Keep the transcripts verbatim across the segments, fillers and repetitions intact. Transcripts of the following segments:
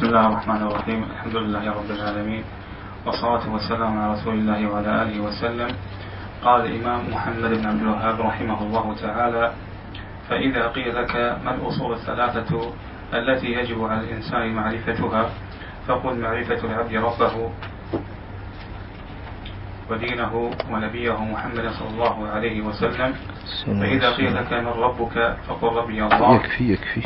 بسم الله الرحمن الرحيم. الحمد لله رب العالمين، والصلاة والسلام على رسول الله وعلى آله وسلم. قال الإمام محمد بن عبد الوهاب رحمه الله تعالى: فإذا قيل لك ما الأصول الثلاثة التي يجب على الإنسان معرفتها، فقل معرفة العبد ربه ودينه ونبيه محمد صلى الله عليه وسلم. فإذا قيل لك من ربك فقل ربي الله. يكفي يكفي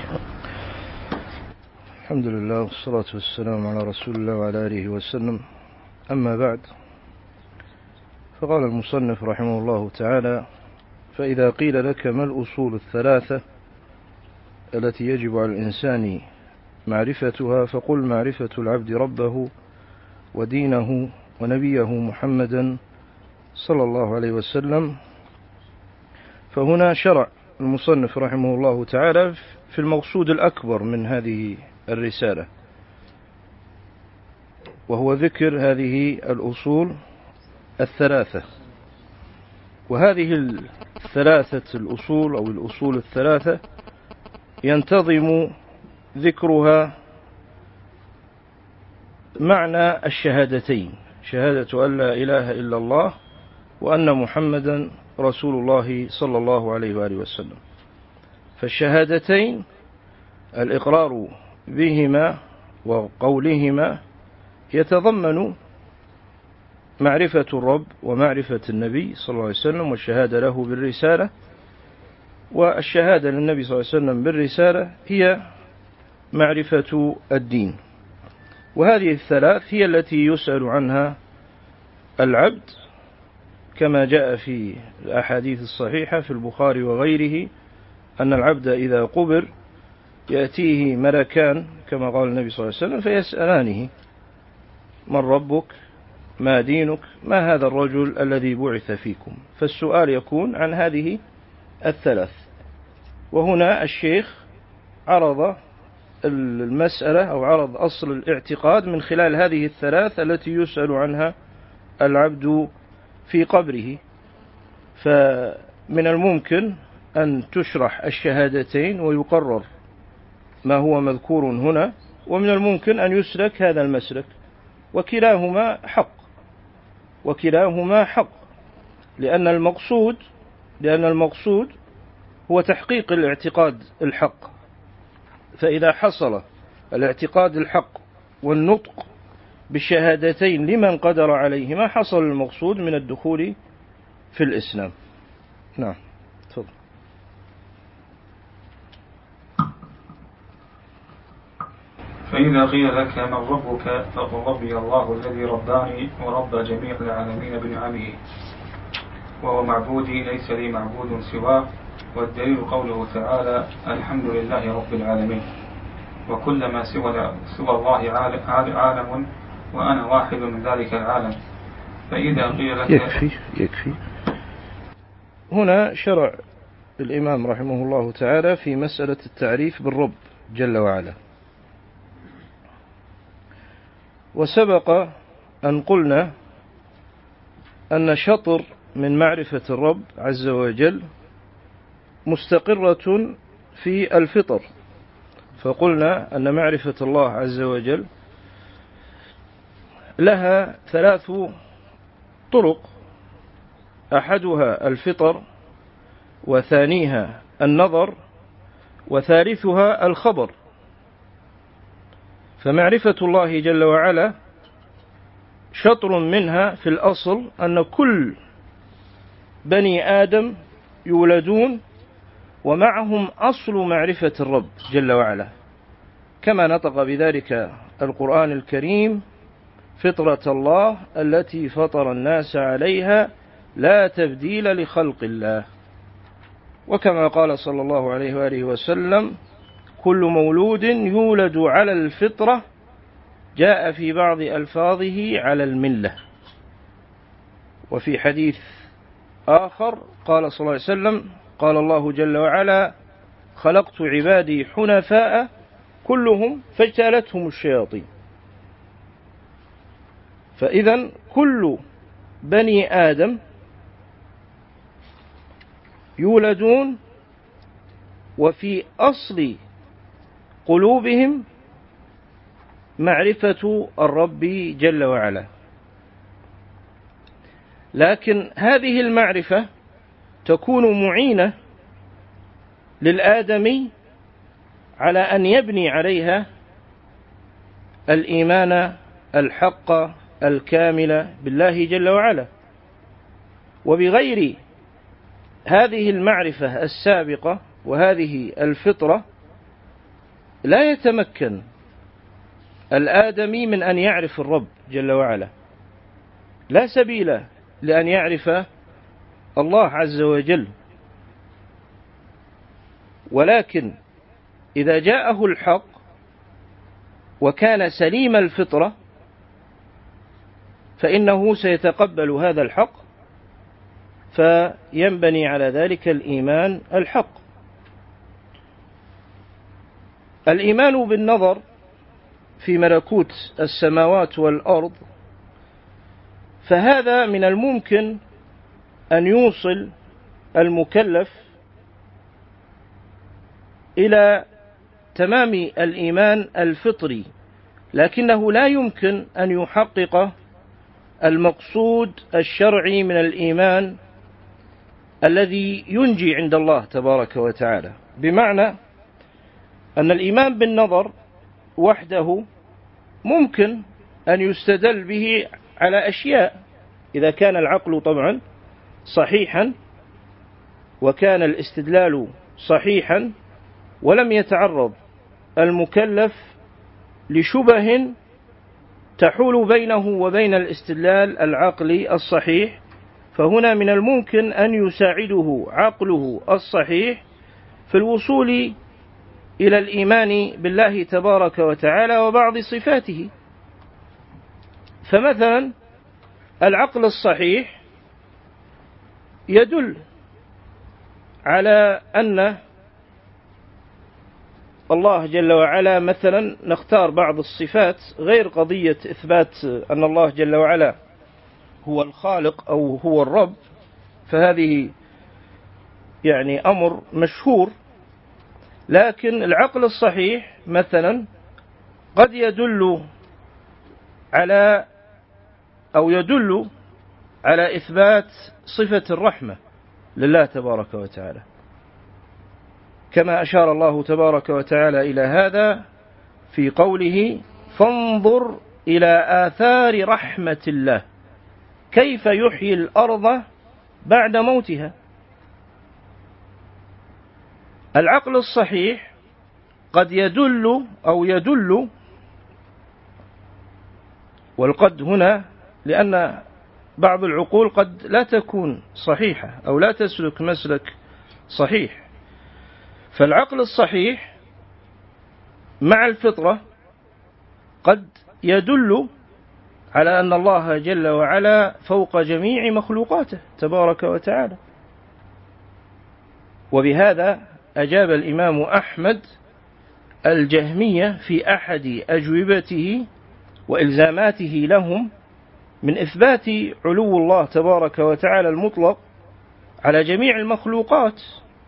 الحمد لله والصلاة والسلام على رسول الله وعلى آله وسلم. أما بعد، فقال المصنف رحمه الله تعالى: فإذا قيل لك ما الأصول الثلاثة التي يجب على الإنسان معرفتها، فقل معرفة العبد ربه ودينه ونبيه محمدا صلى الله عليه وسلم. فهنا شرع المصنف رحمه الله تعالى في المقصود الأكبر من هذه الرسالة، وهو ذكر هذه الأصول الثلاثة. وهذه الثلاثة الأصول أو الأصول الثلاثة ينتظم ذكرها معنى الشهادتين: شهادة أن لا إله إلا الله وأن محمدا رسول الله صلى الله عليه وآله وسلم. فالشهادتين الإقرار بهما وقولهما يتضمن معرفة الرب ومعرفة النبي صلى الله عليه وسلم والشهادة له بالرسالة. والشهادة للنبي صلى الله عليه وسلم بالرسالة هي معرفة الدين. وهذه الثلاث هي التي يسأل عنها العبد، كما جاء في الأحاديث الصحيحة في البخاري وغيره أن العبد إذا قبر يأتيه ملكان كما قال النبي صلى الله عليه وسلم فيسألانه: من ربك؟ ما دينك؟ ما هذا الرجل الذي بعث فيكم؟ فالسؤال يكون عن هذه الثلاث. وهنا الشيخ عرض المسألة أو عرض أصل الاعتقاد من خلال هذه الثلاث التي يسأل عنها العبد في قبره. فمن الممكن أن تشرح الشهادتين ويقرر ما هو مذكور هنا، ومن الممكن أن يسلك هذا المسلك، وكلاهما حق وكلاهما حق لأن المقصود لأن المقصود هو تحقيق الاعتقاد الحق. فإذا حصل الاعتقاد الحق والنطق بالشهادتين لمن قدر عليهما، حصل المقصود من الدخول في الإسلام. نعم، تفضل. فإذا قيل لك من ربك فقل ربي الله الذي رباني ورب جميع العالمين بنعمه، وهو معبودي ليس لي معبود سواه. والدليل قوله تعالى: الحمد لله رب العالمين، وكل ما سوى, سوى الله عالم وأنا واحد من ذلك العالم. فإذا قيل لك يكفي يكفي هنا شرع الإمام رحمه الله تعالى في مسألة التعريف بالرب جل وعلا. وسبق أن قلنا أن شطر من معرفة الرب عز وجل مستقرة في الفطر. فقلنا أن معرفة الله عز وجل لها ثلاث طرق: أحدها الفطر، وثانيها النظر، وثالثها الخبر. فمعرفة الله جل وعلا شطر منها في الأصل أن كل بني آدم يولدون ومعهم أصل معرفة الرب جل وعلا، كما نطق بذلك القرآن الكريم: فطرة الله التي فطر الناس عليها لا تبديل لخلق الله. وكما قال صلى الله عليه وآله وسلم: كل مولود يولد على الفطرة، جاء في بعض ألفاظه على الملة. وفي حديث آخر قال صلى الله عليه وسلم: قال الله جل وعلا: خلقت عبادي حنفاء كلهم فاجتالتهم الشياطين. فإذا كل بني آدم يولدون وفي أصل قلوبهم معرفة الرب جل وعلا، لكن هذه المعرفة تكون معينة للآدمي على أن يبني عليها الإيمان الحق الكامل بالله جل وعلا. وبغير هذه المعرفة السابقة وهذه الفطرة لا يتمكن الآدمي من أن يعرف الرب جل وعلا، لا سبيل لأن يعرف الله عز وجل. ولكن إذا جاءه الحق وكان سليم الفطرة فإنه سيتقبل هذا الحق، فينبني على ذلك الإيمان الحق. الإيمان بالنظر في ملكوت السماوات والأرض، فهذا من الممكن أن يوصل المكلف إلى تمام الإيمان الفطري، لكنه لا يمكن أن يحقق المقصود الشرعي من الإيمان الذي ينجي عند الله تبارك وتعالى. بمعنى أن الإيمان بالنظر وحده ممكن أن يستدل به على أشياء إذا كان العقل طبعا صحيحا وكان الاستدلال صحيحا، ولم يتعرض المكلف لشبه تحول بينه وبين الاستدلال العقلي الصحيح، فهنا من الممكن أن يساعده عقله الصحيح في الوصول إلى الإيمان بالله تبارك وتعالى وبعض صفاته. فمثلا العقل الصحيح يدل على أن الله جل وعلا، مثلا نختار بعض الصفات غير قضية إثبات أن الله جل وعلا هو الخالق أو هو الرب، فهذه يعني أمر مشهور، لكن العقل الصحيح مثلا قد يدل على أو يدل على إثبات صفة الرحمة لله تبارك وتعالى، كما أشار الله تبارك وتعالى إلى هذا في قوله: فانظر إلى آثار رحمة الله كيف يحيي الأرض بعد موتها. العقل الصحيح قد يدل أو يدل، والقد هنا لأن بعض العقول قد لا تكون صحيحة أو لا تسلك مسلك صحيح، فالعقل الصحيح مع الفطرة قد يدل على أن الله جل وعلا فوق جميع مخلوقاته تبارك وتعالى. وبهذا أجاب الإمام أحمد الجهمية في أحد أجوبته وإلزاماته لهم من إثبات علو الله تبارك وتعالى المطلق على جميع المخلوقات.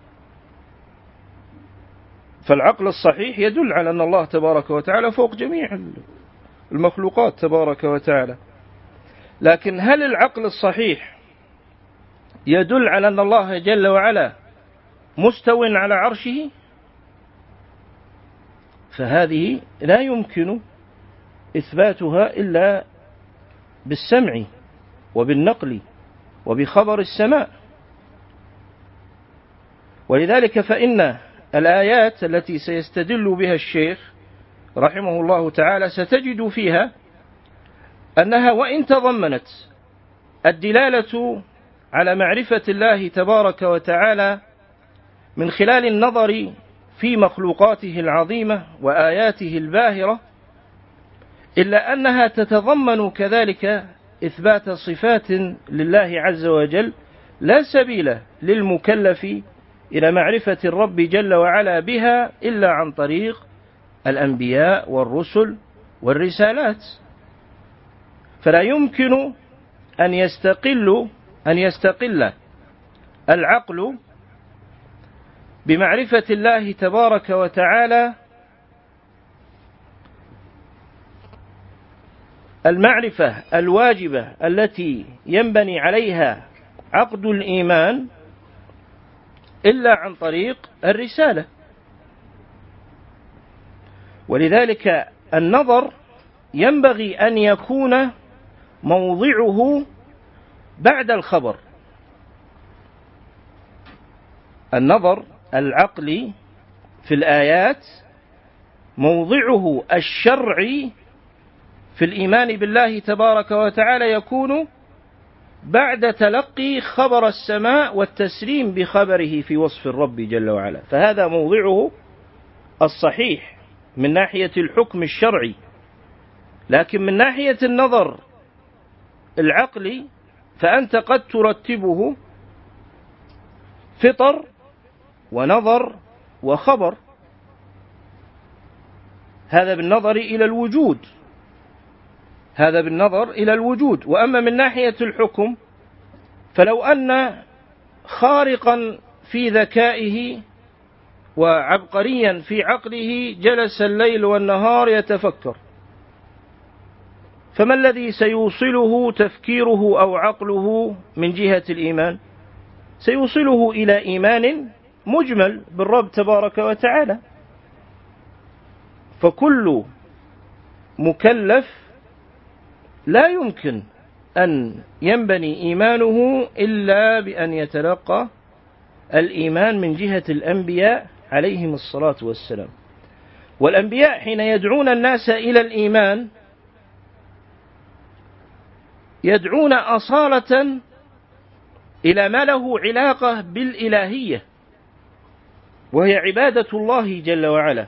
فالعقل الصحيح يدل على أن الله تبارك وتعالى فوق جميع المخلوقات تبارك وتعالى، لكن هل العقل الصحيح يدل على أن الله جل وعلا مستو على عرشه؟ فهذه لا يمكن إثباتها إلا بالسمع وبالنقل وبخبر السماء. ولذلك فإن الآيات التي سيستدل بها الشيخ رحمه الله تعالى ستجد فيها أنها وإن تضمنت الدلالة على معرفة الله تبارك وتعالى من خلال النظر في مخلوقاته العظيمة وآياته الباهرة، إلا أنها تتضمن كذلك إثبات صفات لله عز وجل لا سبيل للمكلف إلى معرفة الرب جل وعلا بها إلا عن طريق الأنبياء والرسل والرسالات. فلا يمكن أن يستقل أن يستقل العقل بمعرفة الله تبارك وتعالى المعرفة الواجبة التي ينبني عليها عقد الإيمان إلا عن طريق الرسالة. ولذلك النظر ينبغي أن يكون موضعه بعد الخبر. النظر العقلي في الآيات موضعه الشرعي في الإيمان بالله تبارك وتعالى يكون بعد تلقي خبر السماء والتسليم بخبره في وصف الرب جل وعلا، فهذا موضعه الصحيح من ناحية الحكم الشرعي. لكن من ناحية النظر العقلي فأنت قد ترتبه فطر ونظر وخبر، هذا بالنظر إلى الوجود، هذا بالنظر إلى الوجود. وأما من ناحية الحكم فلو أن خارقا في ذكائه وعبقريا في عقله جلس الليل والنهار يتفكر، فما الذي سيوصله تفكيره أو عقله من جهة الإيمان؟ سيوصله إلى إيمان مجمل بالرب تبارك وتعالى. فكل مكلف لا يمكن أن ينبني إيمانه إلا بأن يتلقى الإيمان من جهة الأنبياء عليهم الصلاة والسلام. والأنبياء حين يدعون الناس إلى الإيمان يدعون أصالة إلى ما له علاقة بالإلهية، وهي عبادة الله جل وعلا،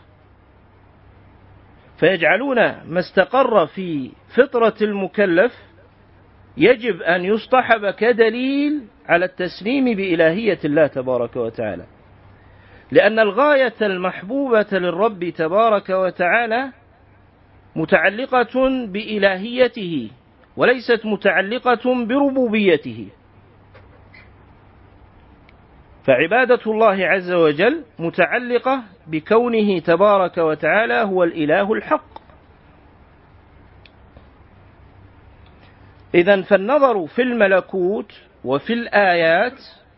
فيجعلون ما استقر في فطرة المكلف يجب أن يصطحب كدليل على التسليم بإلهية الله تبارك وتعالى، لأن الغاية المحبوبة للرب تبارك وتعالى متعلقة بإلهيته وليست متعلقة بربوبيته. فعبادة الله عز وجل متعلقة بكونه تبارك وتعالى هو الإله الحق. إذن فالنظر في الملكوت وفي الآيات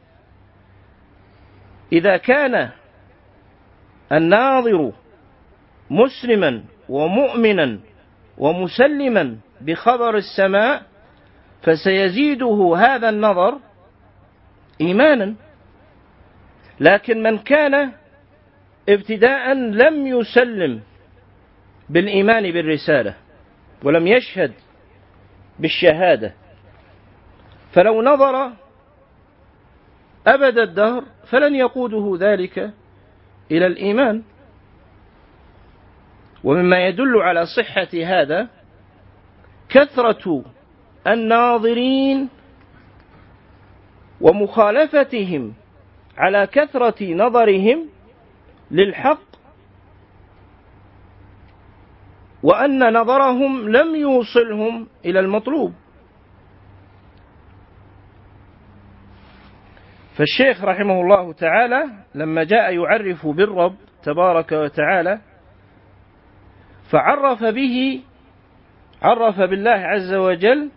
إذا كان الناظر مسلما ومؤمنا ومسلما بخبر السماء فسيزيده هذا النظر إيمانا. لكن من كان ابتداء لم يسلم بالإيمان بالرسالة ولم يشهد بالشهادة، فلو نظر أبد الدهر فلن يقوده ذلك إلى الإيمان. ومما يدل على صحة هذا كثرة الناظرين ومخالفتهم على كثرة نظرهم للحق، وأن نظرهم لم يوصلهم إلى المطلوب. فالشيخ رحمه الله تعالى لما جاء يعرف بالرب تبارك وتعالى فعرف به عرف بالله عز وجل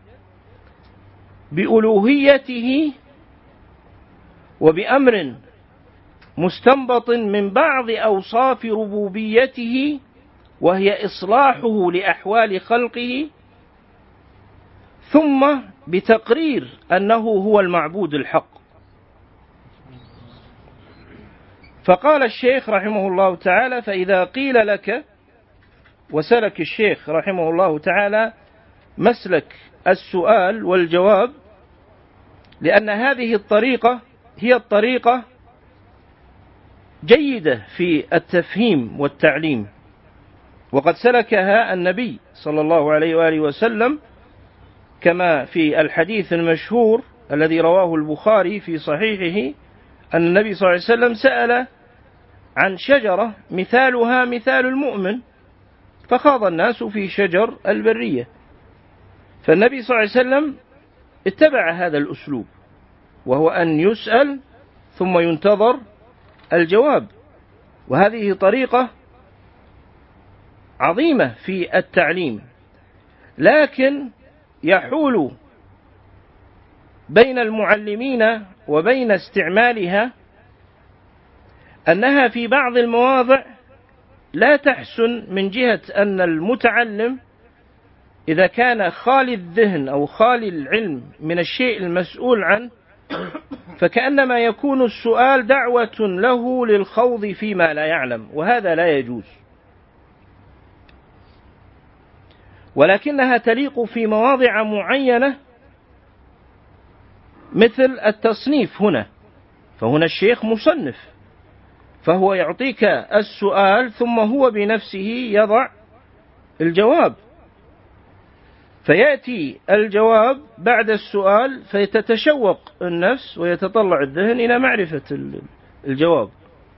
بألوهيته وبأمر مستنبط من بعض أوصاف ربوبيته، وهي إصلاحه لأحوال خلقه، ثم بتقرير أنه هو المعبود الحق. فقال الشيخ رحمه الله تعالى: فإذا قيل لك، وسلك الشيخ رحمه الله تعالى مسلك السؤال والجواب، لأن هذه الطريقة هي الطريقة جيدة في التفهيم والتعليم، وقد سلكها النبي صلى الله عليه وآله وسلم كما في الحديث المشهور الذي رواه البخاري في صحيحه أن النبي صلى الله عليه وسلم سأل عن شجرة مثالها مثال المؤمن، فخاض الناس في شجر البرية، فالنبي صلى الله عليه وسلم اتبع هذا الأسلوب، وهو أن يسأل ثم ينتظر الجواب. وهذه طريقة عظيمة في التعليم، لكن يحول بين المعلمين وبين استعمالها أنها في بعض المواضع لا تحسن من جهة أن المتعلم إذا كان خالي الذهن أو خالي العلم من الشيء المسؤول عنه فكأنما يكون السؤال دعوة له للخوض فيما لا يعلم، وهذا لا يجوز، ولكنها تليق في مواضع معينة مثل التصنيف هنا، فهنا الشيخ مصنف فهو يعطيك السؤال ثم هو بنفسه يضع الجواب، فيأتي الجواب بعد السؤال فتتشوق النفس ويتطلع الذهن إلى معرفة الجواب.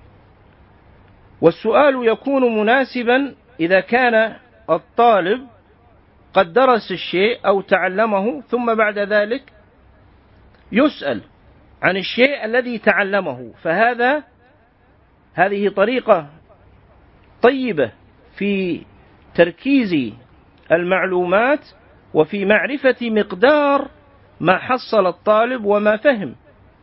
والسؤال يكون مناسبا إذا كان الطالب قد درس الشيء أو تعلمه ثم بعد ذلك يسأل عن الشيء الذي تعلمه، فهذا هذه طريقة طيبة في تركيز المعلومات وفي معرفة مقدار ما حصل الطالب وما فهم.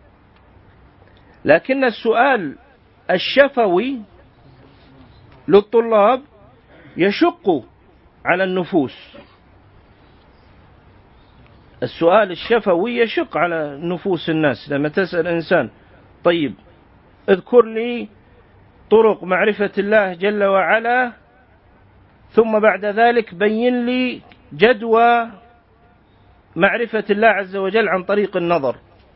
لكن السؤال الشفوي للطلاب يشق على النفوس، السؤال الشفوي يشق على نفوس الناس. لما تسأل إنسان طيب اذكر لي طرق معرفة الله جل وعلا ثم بعد ذلك بين لي جدوى معرفة الله عز وجل عن طريق النظر،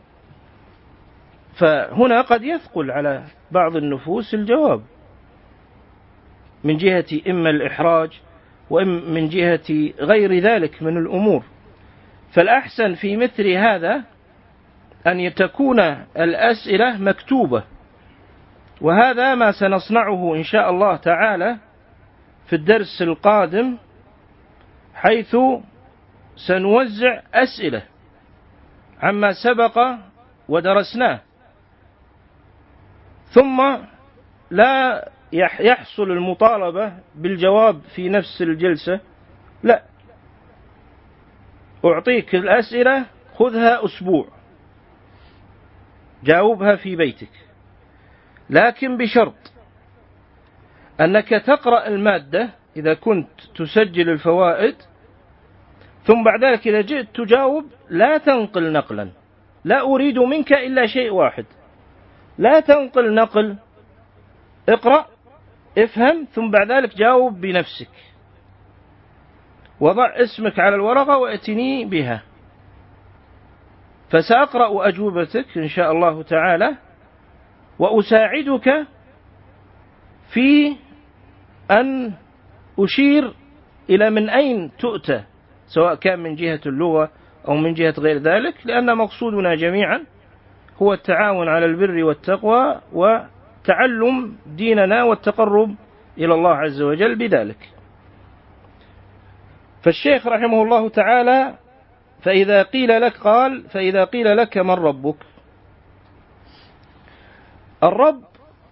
فهنا قد يثقل على بعض النفوس الجواب من جهة إما الإحراج ومن جهة غير ذلك من الأمور. فالأحسن في مثل هذا أن تكون الأسئلة مكتوبة، وهذا ما سنصنعه إن شاء الله تعالى في الدرس القادم، حيث سنوزع أسئلة عما سبق ودرسناه، ثم لا يحصل المطالبة بالجواب في نفس الجلسة، لا، أعطيك الأسئلة خذها أسبوع جاوبها في بيتك، لكن بشرط أنك تقرأ المادة إذا كنت تسجل الفوائد، ثم بعد ذلك إذا جئت تجاوب لا تنقل نقلا، لا أريد منك إلا شيء واحد، لا تنقل نقل، اقرأ افهم ثم بعد ذلك جاوب بنفسك، وضع اسمك على الورقة وأتني بها، فسأقرأ أجوبتك إن شاء الله تعالى، وأساعدك في أن أشير إلى من أين تؤتى، سواء كان من جهة اللغة أو من جهة غير ذلك، لأن مقصودنا جميعا هو التعاون على البر والتقوى وتعلم ديننا والتقرب إلى الله عز وجل بذلك. فالشيخ رحمه الله تعالى فإذا قيل لك قال فإذا قيل لك من ربك، الرب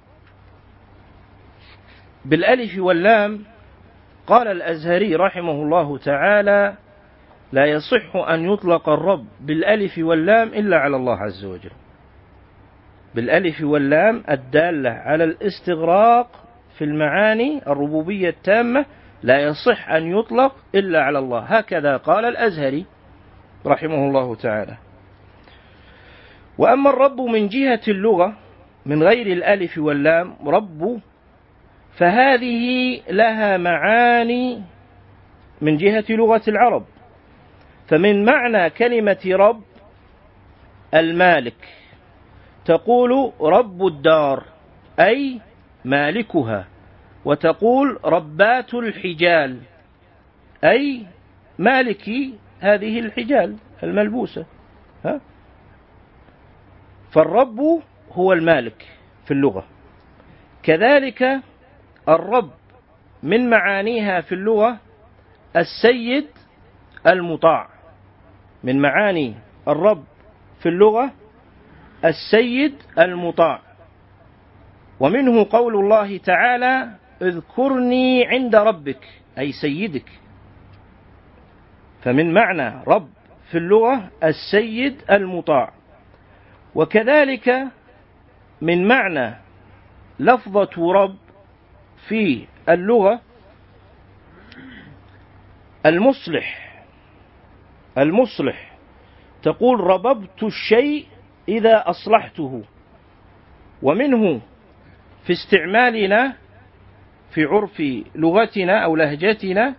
بالألف واللام، قال الأزهري رحمه الله تعالى لا يصح أن يطلق الرب بالألف واللام إلا على الله عز وجل، بالألف واللام الدالة على الاستغراق في المعاني الربوبية التامة لا يصح أن يطلق إلا على الله، هكذا قال الأزهري رحمه الله تعالى. وأما الرب من جهة اللغة من غير الألف واللام رب، فهذه لها معاني من جهة لغة العرب، فمن معنى كلمة رب المالك، تقول رب الدار أي مالكها، وتقول ربات الحجال أي مالكي هذه الحجال الملبوسة، ها؟ فالرب هو المالك في اللغة. كذلك الرب من معانيها في اللغة السيد المطاع، من معاني الرب في اللغة السيد المطاع. ومنه قول الله تعالى اذكرني عند ربك أي سيدك. فمن معنى رب في اللغة السيد المطاع. وكذلك من معنى لفظة رب في اللغة المصلح. المصلح تقول رببت الشيء إذا أصلحته. ومنه في استعمالنا في عرف لغتنا أو لهجتنا،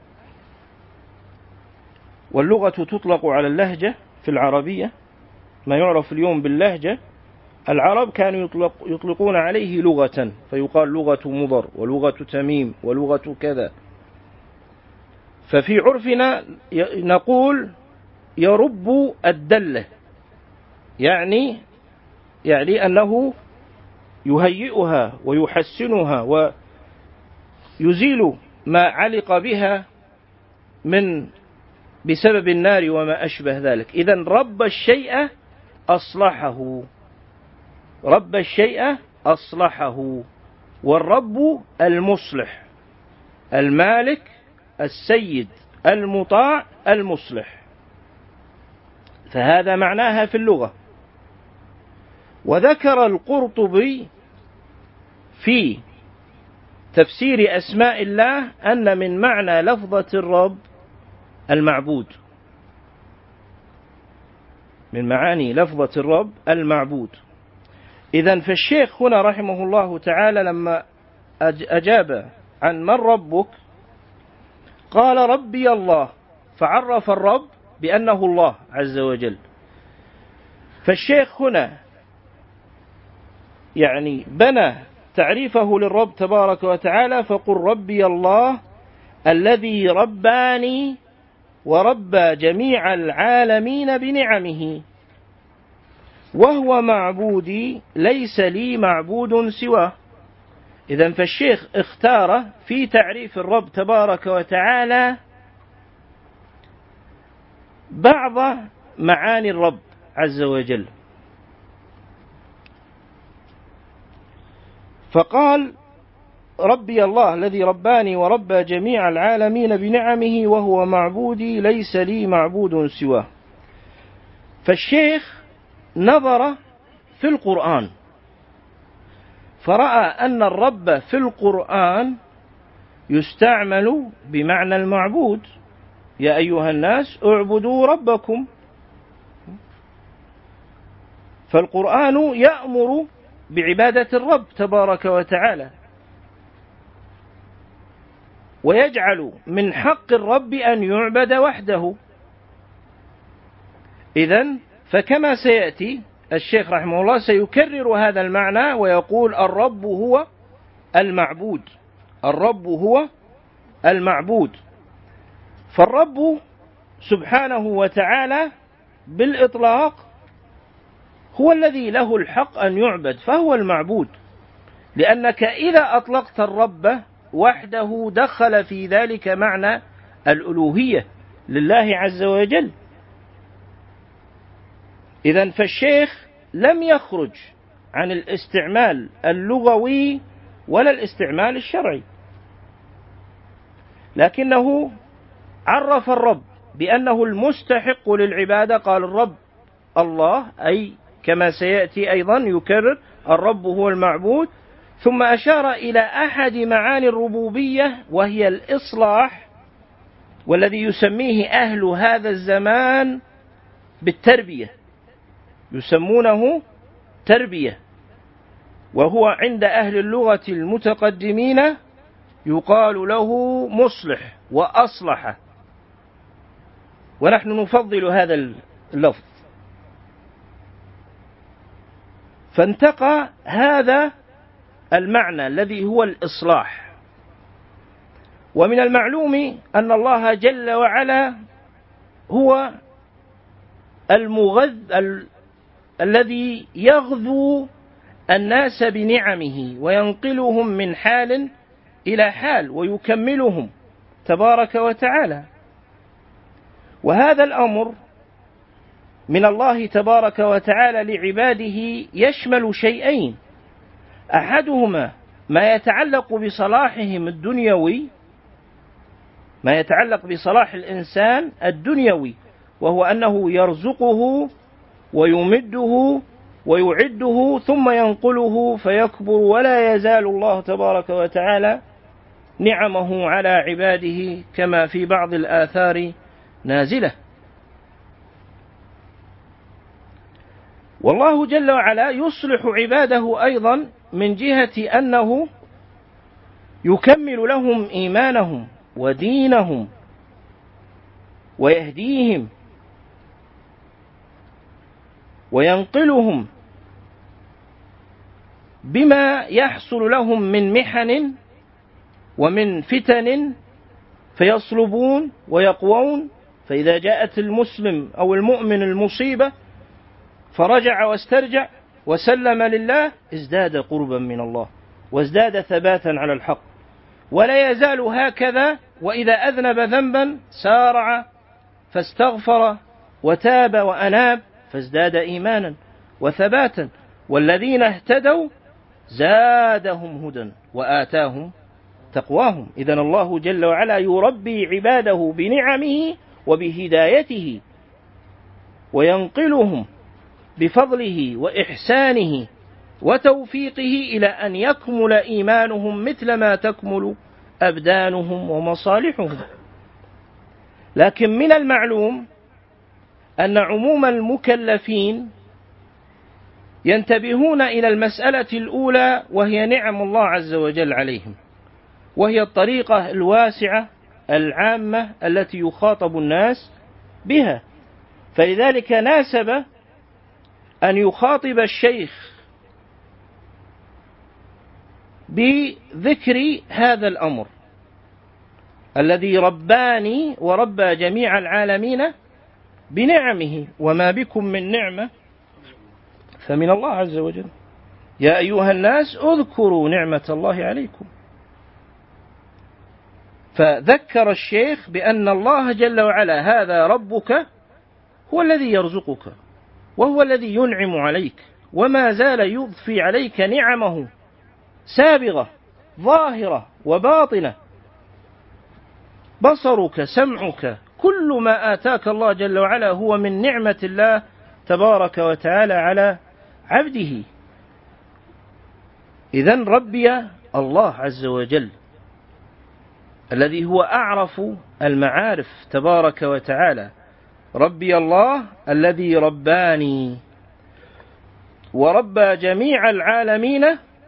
واللغة تطلق على اللهجة في العربية، ما يعرف اليوم باللهجة. العرب كانوا يطلق يطلقون عليه لغة، فيقال لغة مضر ولغة تميم ولغة كذا. ففي عرفنا نقول يرب الدلة، يعني يعني أنه يهيئها ويحسنها ويزيل ما علق بها من بسبب النار وما أشبه ذلك. إذن رب الشيء أصلحه، رب الشيء أصلحه. والرب المصلح، المالك السيد المطاع المصلح. فهذا معناها في اللغة. وذكر القرطبي في تفسير أسماء الله أن من معنى لفظة الرب المعبود، من معاني لفظة الرب المعبود. إذن فالشيخ هنا رحمه الله تعالى لما أجاب عن من ربك قال ربي الله، فعرف الرب بأنه الله عز وجل. فالشيخ هنا يعني بنى تعريفه للرب تبارك وتعالى، فقل ربي الله الذي رباني وربى جميع العالمين بنعمه وهو معبودي ليس لي معبود سواه. إذن فالشيخ اختار في تعريف الرب تبارك وتعالى بعض معاني الرب عز وجل، فقال ربي الله الذي رباني وربى جميع العالمين بنعمه وهو معبودي ليس لي معبود سواه. فالشيخ نظر في القرآن فرأى أن الرب في القرآن يستعمل بمعنى المعبود، يا أيها الناس اعبدوا ربكم. فالقرآن يأمر بعبادة الرب تبارك وتعالى، ويجعل من حق الرب أن يعبد وحده. إذن فكما سيأتي الشيخ رحمه الله سيكرر هذا المعنى ويقول الرب هو المعبود، الرب هو المعبود. فالرب سبحانه وتعالى بالإطلاق هو الذي له الحق أن يعبد، فهو المعبود، لأنك إذا أطلقت الرب وحده دخل في ذلك معنى الألوهية لله عز وجل. إذن فالشيخ لم يخرج عن الاستعمال اللغوي ولا الاستعمال الشرعي، لكنه عرف الرب بأنه المستحق للعبادة. قال الرب الله، أي كما سيأتي أيضا يكرر الرب هو المعبود. ثم أشار إلى أحد معاني الربوبية وهي الإصلاح، والذي يسميه أهل هذا الزمان بالتربية، يسمونه تربية، وهو عند أهل اللغة المتقدمين يقال له مصلح وأصلح، ونحن نفضل هذا اللفظ. فانتقى هذا المعنى الذي هو الإصلاح. ومن المعلوم أن الله جل وعلا هو المغذ ال... الذي يغذو الناس بنعمه وينقلهم من حال إلى حال ويكملهم تبارك وتعالى. وهذا الأمر من الله تبارك وتعالى لعباده يشمل شيئين: أحدهما ما يتعلق بصلاحهم الدنيوي، ما يتعلق بصلاح الإنسان الدنيوي، وهو أنه يرزقه ويمده ويعده ثم ينقله فيكبر، ولا يزال الله تبارك وتعالى نعمه على عباده كما في بعض الآثار نازلة. والله جل وعلا يصلح عباده أيضا من جهة أنه يكمل لهم إيمانهم ودينهم ويهديهم وينقلهم بما يحصل لهم من محن ومن فتن فيصلبون ويقوون. فإذا جاءت المسلم أو المؤمن المصيبة فرجع واسترجع وسلم لله ازداد قربا من الله وازداد ثباتا على الحق، ولا يزال هكذا. وإذا أذنب ذنبا سارع فاستغفر وتاب وأناب فازداد إيمانا وثباتا. والذين اهتدوا زادهم هدى وآتاهم تقواهم. إذن الله جل وعلا يربي عباده بنعمه وبهدايته وينقلهم بفضله وإحسانه وتوفيقه إلى أن يكمل إيمانهم مثل ما تكمل أبدانهم ومصالحهم. لكن من المعلوم أن عموم المكلفين ينتبهون إلى المسألة الأولى، وهي نعم الله عز وجل عليهم، وهي الطريقة الواسعة العامة التي يخاطب الناس بها. فلذلك ناسب أن يخاطب الشيخ بذكر هذا الأمر الذي رباني وربى جميع العالمين بنعمه، وما بكم من نعمة فمن الله عز وجل. يا أيها الناس اذكروا نعمة الله عليكم. فذكر الشيخ بأن الله جل وعلا هذا ربك هو الذي يرزقك وهو الذي ينعم عليك، وما زال يضفي عليك نعمه سابغة ظاهرة وباطنة، بصرك سمعك كل ما آتاك الله جل وعلا هو من نعمة الله تبارك وتعالى على عبده. إذن ربي الله عز وجل الذي هو أعرف المعارف تبارك وتعالى، ربي الله الذي رباني وربى جميع العالمين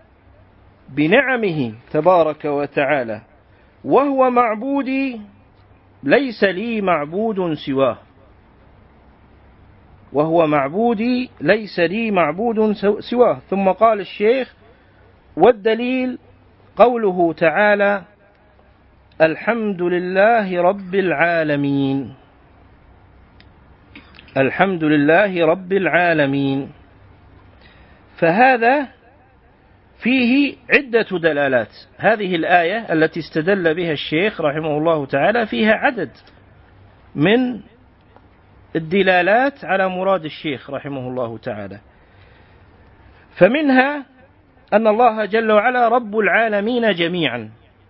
بنعمه تبارك وتعالى، وهو معبودي ليس لي معبود سواه، وهو معبودي ليس لي معبود سواه. ثم قال الشيخ: والدليل قوله تعالى: الحمد لله رب العالمين. الحمد لله رب العالمين. فهذا فيه عدة دلالات. هذه الآية التي استدل بها الشيخ رحمه الله تعالى فيها عدد من الدلالات على مراد الشيخ رحمه الله تعالى. فمنها أن الله جل وعلا رب العالمين جميعا،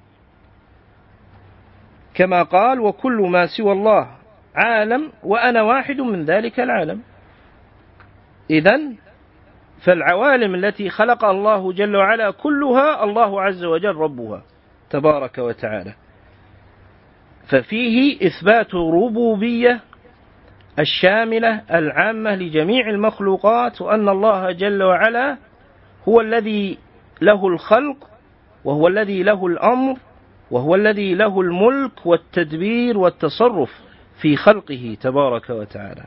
كما قال: وكل ما سوى الله عالم وأنا واحد من ذلك العالم. إذن فالعوالم التي خلقها الله جل وعلا كلها الله عز وجل ربها تبارك وتعالى. ففيه إثبات ربوبية الشاملة العامة لجميع المخلوقات، وأن الله جل وعلا هو الذي له الخلق، وهو الذي له الأمر، وهو الذي له الملك والتدبير والتصرف في خلقه تبارك وتعالى.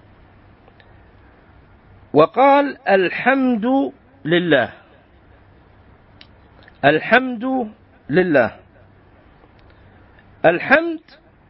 وقال: الحمد لله. الحمد لله. الحمد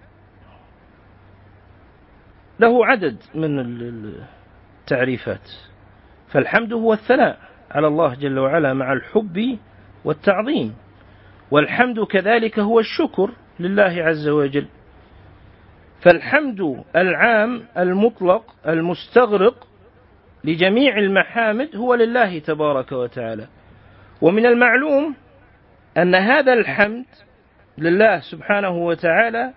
له عدد من التعريفات، فالحمد هو الثناء على الله جل وعلا مع الحب والتعظيم، والحمد كذلك هو الشكر لله عز وجل. فالحمد العام المطلق المستغرق لجميع المحامد هو لله تبارك وتعالى. ومن المعلوم أن هذا الحمد لله سبحانه وتعالى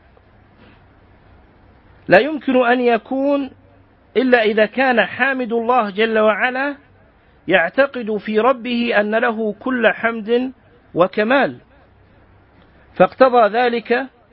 لا يمكن أن يكون إلا إذا كان حامد الله جل وعلا يعتقد في ربه أن له كل حمد وكمال، فاقتضى ذلك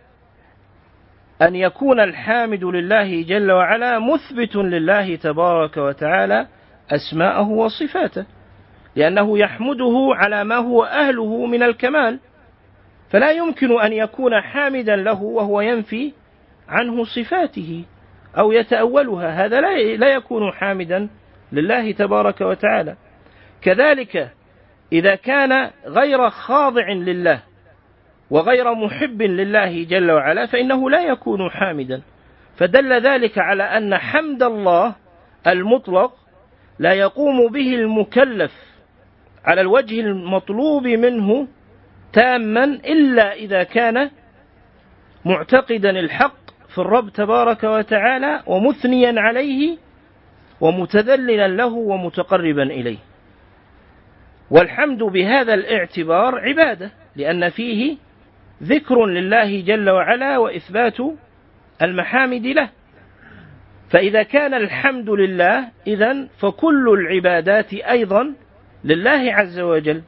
أن يكون الحامد لله جل وعلا مثبت لله تبارك وتعالى أسماءه وصفاته، لأنه يحمده على ما هو أهله من الكمال، فلا يمكن أن يكون حامدا له وهو ينفي عنه صفاته أو يتأولها، هذا لا يكون حامدا لله تبارك وتعالى. كذلك إذا كان غير خاضع لله وغير محب لله جل وعلا فإنه لا يكون حامدا، فدل ذلك على أن حمد الله المطلق لا يقوم به المكلف على الوجه المطلوب منه تاما إلا إذا كان معتقدا الحق في الرب تبارك وتعالى ومثنيا عليه ومتذللا له ومتقربا إليه. والحمد بهذا الاعتبار عبادة، لأن فيه ذكر لله جل وعلا وإثبات المحامد له، فإذا كان الحمد لله إذن فكل العبادات أيضا لله عز وجل،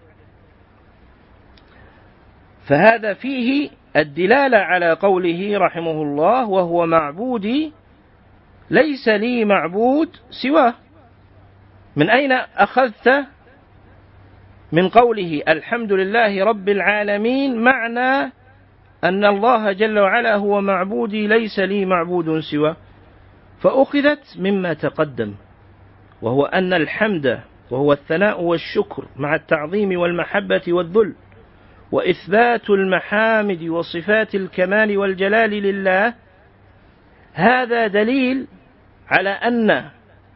فهذا فيه الدلالة على قوله رحمه الله وهو معبودي ليس لي معبود سواه. من أين أخذت من قوله الحمد لله رب العالمين معنى أن الله جل وعلا هو معبودي ليس لي معبود سواه؟ فأخذت مما تقدم، وهو أن الحمد وهو الثناء والشكر مع التعظيم والمحبة والذل وإثبات المحامد وصفات الكمال والجلال لله، هذا دليل على أن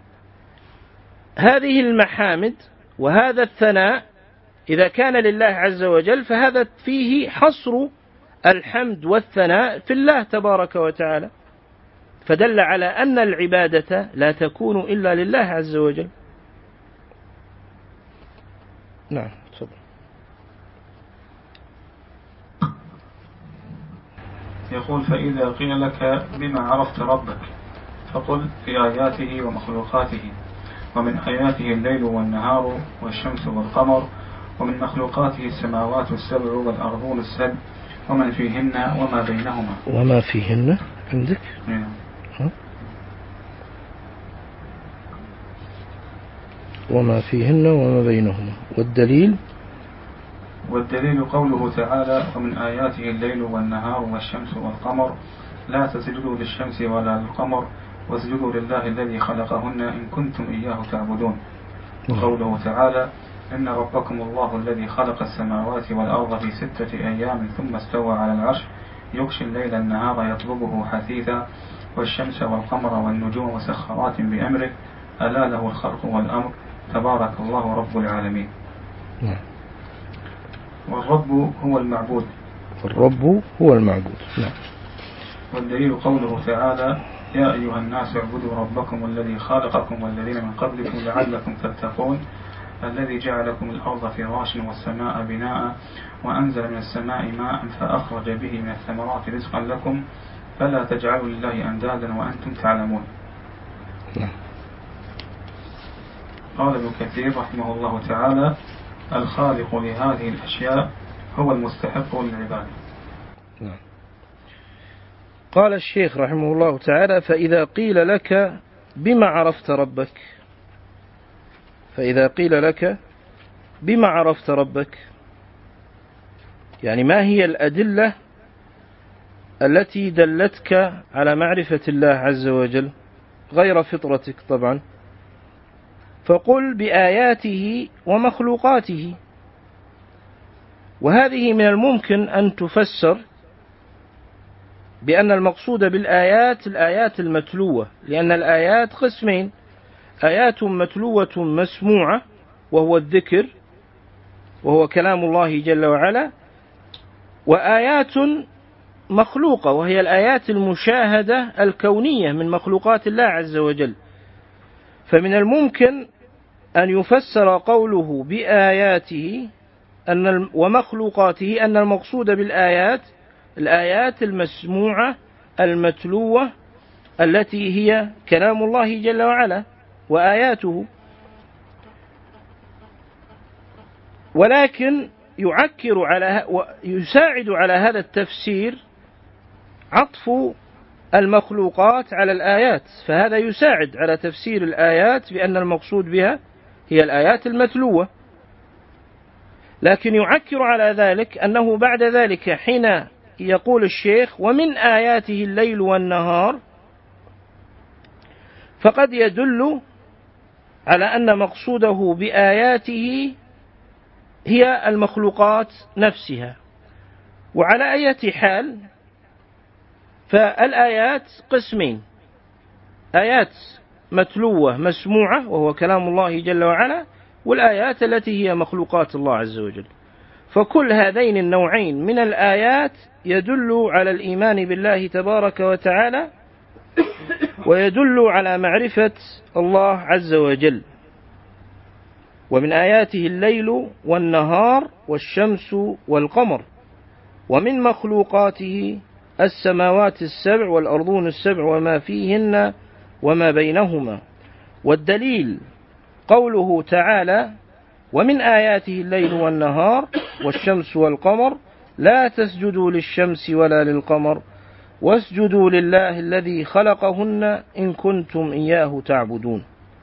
هذه المحامد وهذا الثناء إذا كان لله عز وجل فهذا فيه حصر الحمد والثناء في الله تبارك وتعالى، فدل على أن العبادة لا تكون إلا لله عز وجل. نعم تفضل. يقول فإذا قيل لك بما عرفت ربك فقل في آياته ومخلوقاته، ومن آياته الليل والنهار والشمس والقمر، ومن مخلوقاته السماوات السبع والأرضون السبع ومن فيهن وما بينهما. وما فيهن عندك؟ نعم. وما فيهن وما بينهما. والدليل والدليل قوله تعالى ومن آياته الليل والنهار والشمس والقمر لا تسجدوا للشمس ولا للقمر واسجدوا لله الذي خلقهن إن كنتم إياه تعبدون. وقوله تعالى إن ربكم الله الذي خلق السماوات والأرض في ستة أيام ثم استوى على العرش يغشي الليل النهار يطلبه حثيثا والشمس والقمر والنجوم مسخرات بأمره ألا له الخلق والأمر تبارك الله رب العالمين. والرب هو المعبود. الرب هو المعبود. نعم. والدليل قوله تعالى يا أيها الناس اعبدوا ربكم الذي خلقكم والذين من قبلكم لعلكم تتقون الذي جعلكم الأرض فراشا والسماء بناء وأنزل من السماء ماء فأخرج به من الثمرات رزقا لكم فلا تجعلوا لله أندادا وأنتم تعلمون. نعم. قال ابن كثير رحمه الله تعالى الخالق لهذه الأشياء هو المستحق للعبادة. نعم. قال الشيخ رحمه الله تعالى فإذا قيل لك بما عرفت ربك فإذا قيل لك بما عرفت ربك يعني ما هي الأدلة التي دلتك على معرفة الله عز وجل غير فطرتك طبعا، فقل بآياته ومخلوقاته. وهذه من الممكن أن تفسر بأن المقصود بالآيات الآيات المتلوة، لأن الآيات قسمين: آيات متلوة مسموعة وهو الذكر وهو كلام الله جل وعلا، وآيات مخلوقة وهي الآيات المشاهدة الكونية من مخلوقات الله عز وجل. فمن الممكن أن يفسر قوله بآياته أن ومخلوقاته أن المقصود بالآيات الآيات المسموعة المتلوة التي هي كلام الله جل وعلا وآياته. ولكن يعكر على ويساعد على هذا التفسير عطف المخلوقات على الآيات، فهذا يساعد على تفسير الآيات بأن المقصود بها هي الآيات المتلوة. لكن يعكر على ذلك أنه بعد ذلك حين يقول الشيخ ومن آياته الليل والنهار، فقد يدل على أن مقصوده بآياته هي المخلوقات نفسها. وعلى أي حال فالآيات قسمين: آيات متلوة مسموعة وهو كلام الله جل وعلا، والآيات التي هي مخلوقات الله عز وجل. فكل هذين النوعين من الآيات يدل على الإيمان بالله تبارك وتعالى ويدل على معرفة الله عز وجل. ومن آياته الليل والنهار والشمس والقمر، ومن مخلوقاته السماوات السبع والأرضون السبع وما فيهن وما بينهما. والدليل قوله تعالى ومن آياته الليل والنهار والشمس والقمر لا تسجدوا للشمس ولا للقمر واسجدوا لله الذي خلقهن إن كنتم إياه تعبدون.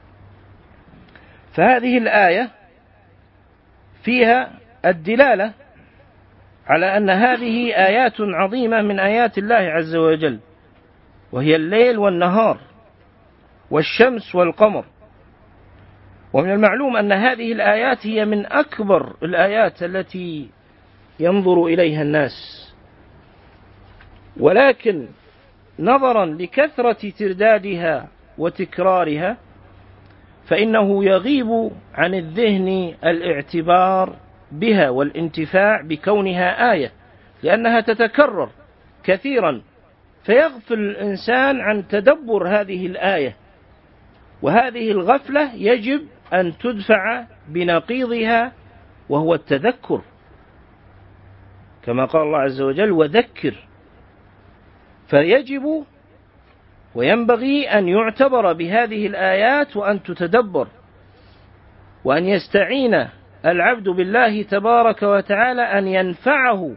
فهذه الآية فيها الدلالة على أن هذه آيات عظيمة من آيات الله عز وجل، وهي الليل والنهار والشمس والقمر. ومن المعلوم أن هذه الآيات هي من أكبر الآيات التي ينظر إليها الناس، ولكن نظرا لكثرة تردادها وتكرارها فإنه يغيب عن الذهن الاعتبار بها والانتفاع بكونها آية، لأنها تتكرر كثيرا، فيغفل الإنسان عن تدبر هذه الآية. وهذه الغفلة يجب أن تدفع بنقيضها وهو التذكر، كما قال الله عز وجل وذكر. فيجب وينبغي أن يعتبر بهذه الآيات وأن تتدبر، وأن يستعين العبد بالله تبارك وتعالى أن ينفعه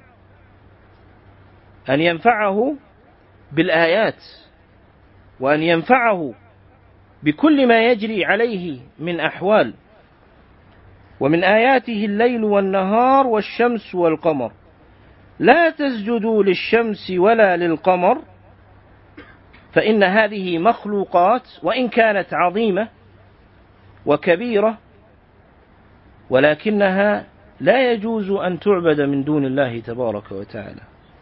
أن ينفعه بالآيات، وأن ينفعه بكل ما يجري عليه من أحوال. ومن آياته الليل والنهار والشمس والقمر لا تسجدوا للشمس ولا للقمر، فإن هذه مخلوقات وإن كانت عظيمة وكبيرة، ولكنها لا يجوز أن تعبد من دون الله تبارك وتعالى.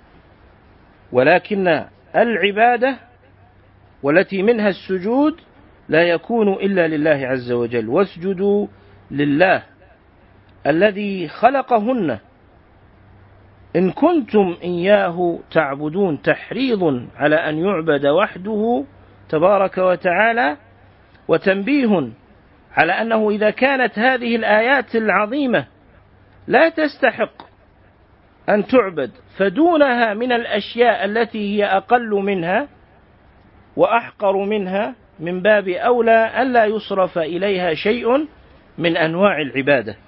ولكن العبادة والتي منها السجود لا يكون إلا لله عز وجل. واسجدوا لله الذي خلقهن إن كنتم إياه تعبدون، تحريض على أن يعبد وحده تبارك وتعالى، وتنبيه على أنه إذا كانت هذه الآيات العظيمة لا تستحق أن تعبد، فدونها من الأشياء التي هي أقل منها وأحقر منها من باب أولى ألا يصرف إليها شيء من أنواع العبادة.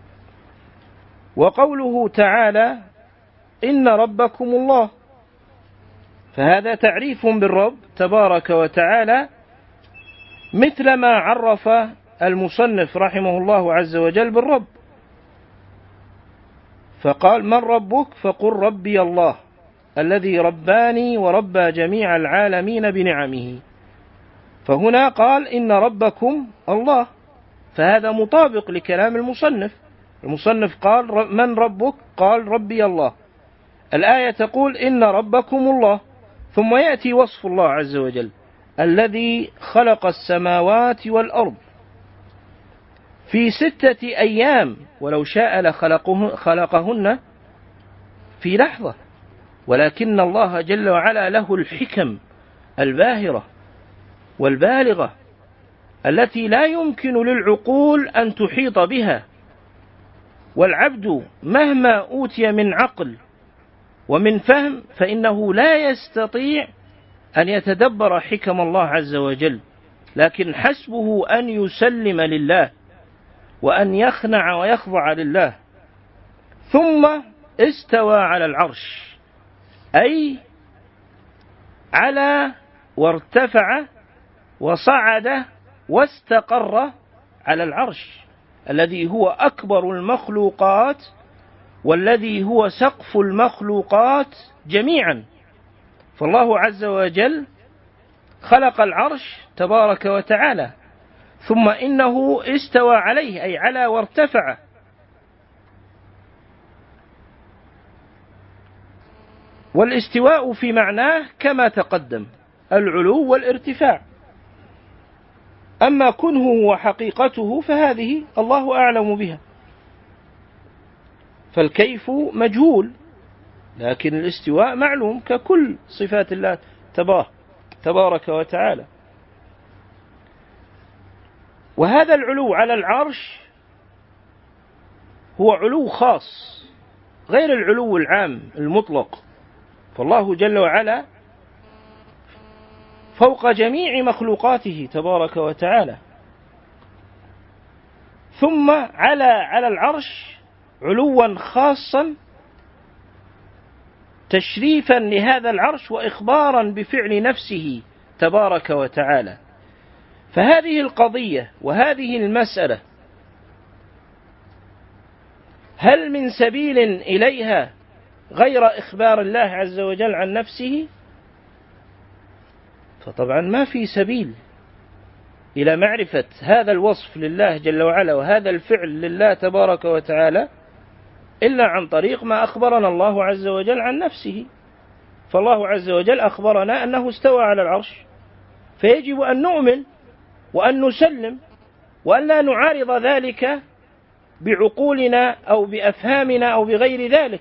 وقوله تعالى إن ربكم الله، فهذا تعريف بالرب تبارك وتعالى، مثل ما عرف المصنف رحمه الله عز وجل بالرب، فقال من ربك؟ فقل ربي الله الذي رباني وربى جميع العالمين بنعمه. فهنا قال إن ربكم الله، فهذا مطابق لكلام المصنف. المصنف قال من ربك؟ قال ربي الله. الآية تقول إن ربكم الله، ثم يأتي وصف الله عز وجل الذي خلق السماوات والأرض في ستة أيام ولو شاء لخلقهن في لحظة، ولكن الله جل وعلا له الحكم الباهرة والبالغة التي لا يمكن للعقول أن تحيط بها. والعبد مهما أوتي من عقل ومن فهم فإنه لا يستطيع أن يتدبر حكم الله عز وجل، لكن حسبه أن يسلم لله وأن يخنع ويخضع لله. ثم استوى على العرش، أي على وارتفع وصعد واستقر على العرش الذي هو أكبر المخلوقات والذي هو سقف المخلوقات جميعا. فالله عز وجل خلق العرش تبارك وتعالى، ثم إنه استوى عليه أي على وارتفع. والاستواء في معناه كما تقدم العلو والارتفاع، أما كنه وحقيقته فهذه الله أعلم بها، فالكيف مجهول، لكن الاستواء معلوم ككل صفات الله تبارك وتعالى. وهذا العلو على العرش هو علو خاص غير العلو العام المطلق، فالله جل وعلا فوق جميع مخلوقاته تبارك وتعالى. ثم على على العرش علوا خاصا تشريفا لهذا العرش وإخبارا بفعل نفسه تبارك وتعالى. فهذه القضية وهذه المسألة هل من سبيل إليها غير إخبار الله عز وجل عن نفسه؟ فطبعا ما في سبيل إلى معرفة هذا الوصف لله جل وعلا وهذا الفعل لله تبارك وتعالى إلا عن طريق ما أخبرنا الله عز وجل عن نفسه. فالله عز وجل أخبرنا أنه استوى على العرش، فيجب أن نؤمن وأن نسلم وأن لا نعارض ذلك بعقولنا أو بأفهامنا أو بغير ذلك،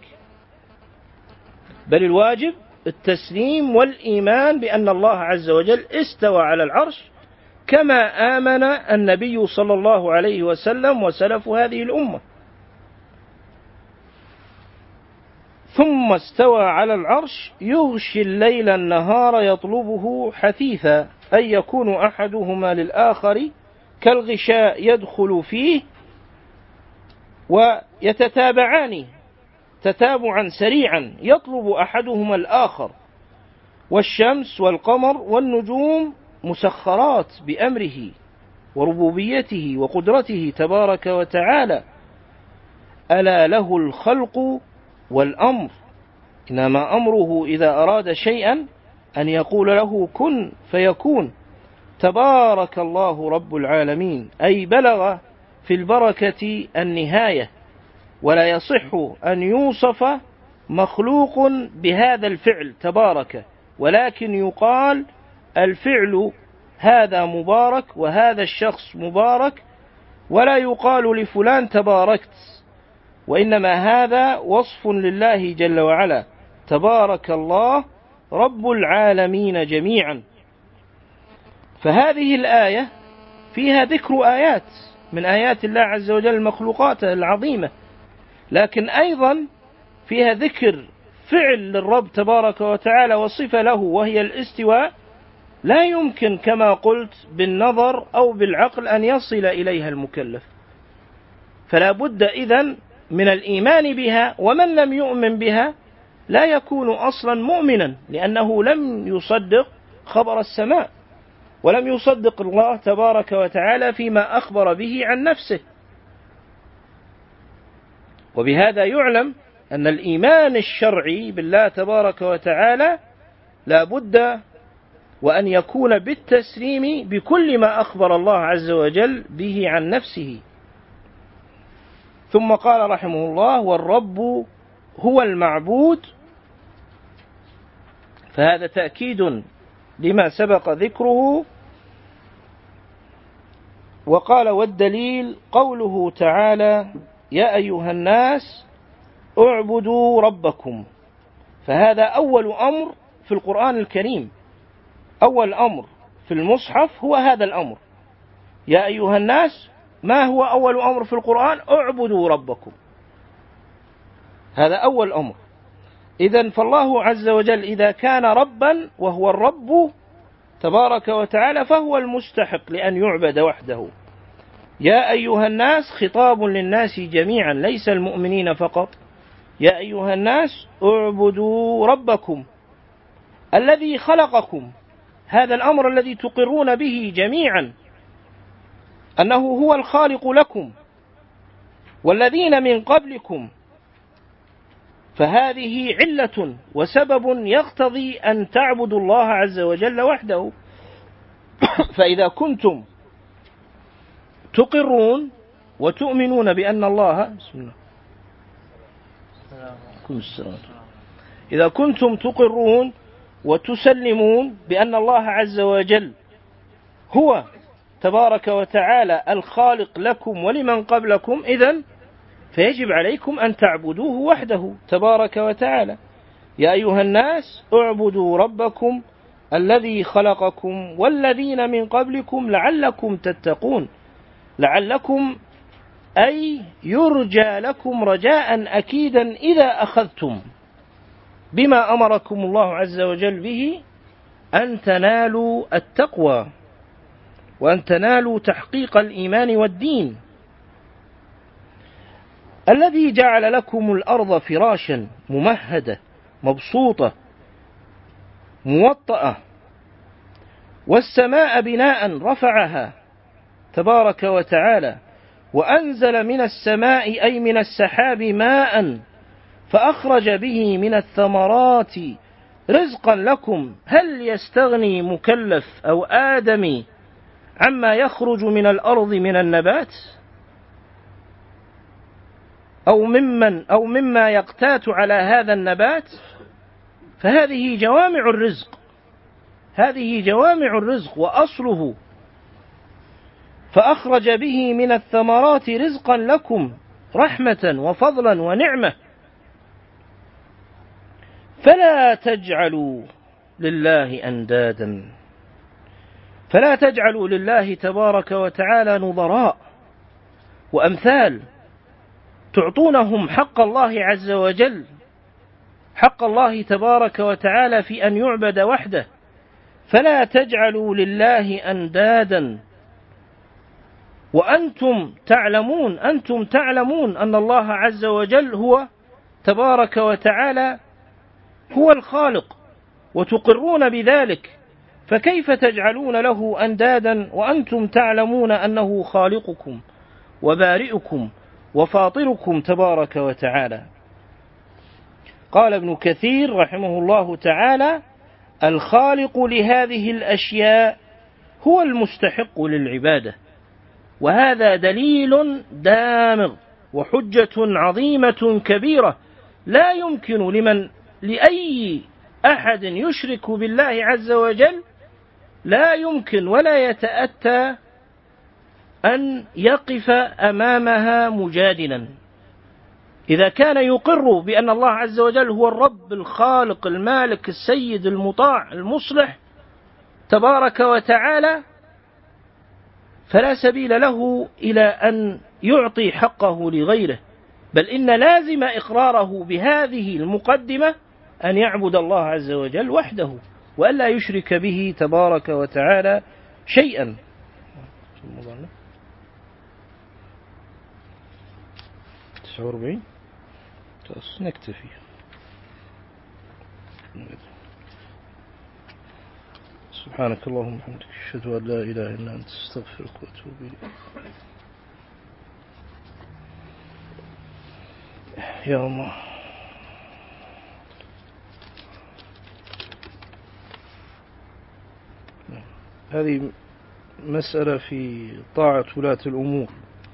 بل الواجب التسليم والإيمان بأن الله عز وجل استوى على العرش كما آمن النبي صلى الله عليه وسلم وسلف هذه الأمة. ثم استوى على العرش يغشي الليل النهار يطلبه حثيثا، أي يكون أحدهما للآخر كالغشاء يدخل فيه ويتتابعان تتابعا سريعا يطلب أحدهما الآخر. والشمس والقمر والنجوم مسخرات بأمره وربوبيته وقدرته تبارك وتعالى. ألا له الخلق والأمر، إنما أمره إذا أراد شيئا أن يقول له كن فيكون. تبارك الله رب العالمين، أي بلغ في البركة النهاية، ولا يصح أن يوصف مخلوق بهذا الفعل تبارك، ولكن يقال الفعل هذا مبارك وهذا الشخص مبارك، ولا يقال لفلان تباركت، وإنما هذا وصف لله جل وعلا. تبارك الله رب العالمين جميعا. فهذه الآية فيها ذكر آيات من آيات الله عز وجل المخلوقات العظيمة، لكن أيضا فيها ذكر فعل للرب تبارك وتعالى وصفة له وهي الاستواء، لا يمكن كما قلت بالنظر أو بالعقل أن يصل إليها المكلف، فلا بد إذن من الإيمان بها، ومن لم يؤمن بها لا يكون أصلا مؤمنا، لأنه لم يصدق خبر السماء ولم يصدق الله تبارك وتعالى فيما أخبر به عن نفسه. وبهذا يعلم أن الإيمان الشرعي بالله تبارك وتعالى لا بد وأن يكون بالتسليم بكل ما أخبر الله عز وجل به عن نفسه. ثم قال رحمه الله: والرب هو المعبود، فهذا تأكيد لما سبق ذكره. وقال: والدليل قوله تعالى: يا أيها الناس اعبدوا ربكم. فهذا أول أمر في القرآن الكريم، أول أمر في المصحف هو هذا الأمر، يا أيها الناس. ما هو أول أمر في القرآن؟ اعبدوا ربكم. هذا أول أمر. إذن فالله عز وجل إذا كان ربا وهو الرب تبارك وتعالى فهو المستحق لأن يعبد وحده. يا أيها الناس خطاب للناس جميعا ليس المؤمنين فقط. يا أيها الناس اعبدوا ربكم الذي خلقكم. هذا الأمر الذي تقرون به جميعا أنه هو الخالق لكم والذين من قبلكم، فهذه علة وسبب يقتضي أن تعبدوا الله عز وجل وحده. فإذا كنتم تقرون وتؤمنون بأن الله بسم الله إذا كنتم تقرون وتسلمون بأن الله عز وجل هو تبارك وتعالى الخالق لكم ولمن قبلكم، إذن فيجب عليكم أن تعبدوه وحده تبارك وتعالى. يا أيها الناس اعبدوا ربكم الذي خلقكم والذين من قبلكم لعلكم تتقون. لعلكم أي يرجى لكم رجاء أكيدا إذا أخذتم بما أمركم الله عز وجل به أن تنالوا التقوى وأن تنالوا تحقيق الإيمان والدين. الذي جعل لكم الأرض فراشا ممهدة مبسوطة موطأة والسماء بناء رفعها تبارك وتعالى وأنزل من السماء أي من السحاب ماء فأخرج به من الثمرات رزقا لكم. هل يستغني مكلف أو آدمي عما يخرج من الأرض من النبات أو ممن أو مما يقتات على هذا النبات؟ فهذه جوامع الرزق، هذه جوامع الرزق وأصله. فأخرج به من الثمرات رزقا لكم رحمة وفضلا ونعمة. فلا تجعلوا لله أندادا، فلا تجعلوا لله تبارك وتعالى نظراء وأمثال تعطونهم حق الله عز وجل، حق الله تبارك وتعالى في أن يعبد وحده. فلا تجعلوا لله أندادا وأنتم تعلمون أنتم تعلمون أن الله عز وجل هو تبارك وتعالى هو الخالق وتقرون بذلك، فكيف تجعلون له أندادا وأنتم تعلمون أنه خالقكم وبارئكم وفاطركم تبارك وتعالى. قال ابن كثير رحمه الله تعالى: الخالق لهذه الأشياء هو المستحق للعبادة. وهذا دليل دامغ وحجة عظيمة كبيرة لا يمكن لمن لأي أحد يشرك بالله عز وجل، لا يمكن ولا يتأتى أن يقف أمامها مجادلا. إذا كان يقر بأن الله عز وجل هو الرب الخالق المالك السيد المطاع المصلح تبارك وتعالى، فلا سبيل له إلى أن يعطي حقه لغيره، بل إن لازم إقراره بهذه المقدمة أن يعبد الله عز وجل وحده وألا يشرك به تبارك وتعالى شيئا. تسعة وأربعين نكتفي. سبحانك اللهم وبحمدك أشهد أن لا إله إلا أنت أستغفرك وأتوب إليك. يا الله. هذه مسألة في طاعة ولاة الأمور.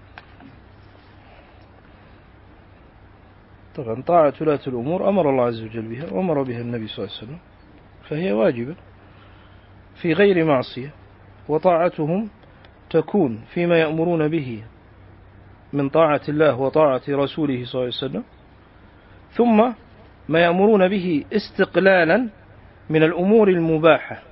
طبعا طاعة ولاة الأمور أمر الله عز وجل بها وأمر بها النبي صلى الله عليه وسلم، فهي واجبة في غير معصية، وطاعتهم تكون فيما يأمرون به من طاعة الله وطاعة رسوله صلى الله عليه وسلم، ثم ما يأمرون به استقلالا من الأمور المباحة،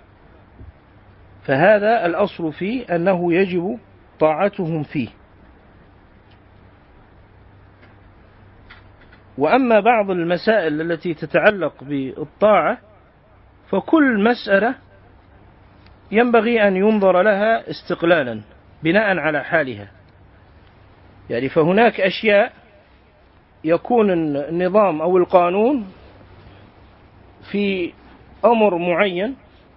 فهذا الأصل فيه أنه يجب طاعتهم فيه. وأما بعض المسائل التي تتعلق بالطاعة فكل مسألة ينبغي أن ينظر لها استقلالا بناء على حالها. يعني فهناك أشياء يكون النظام أو القانون في أمر معين،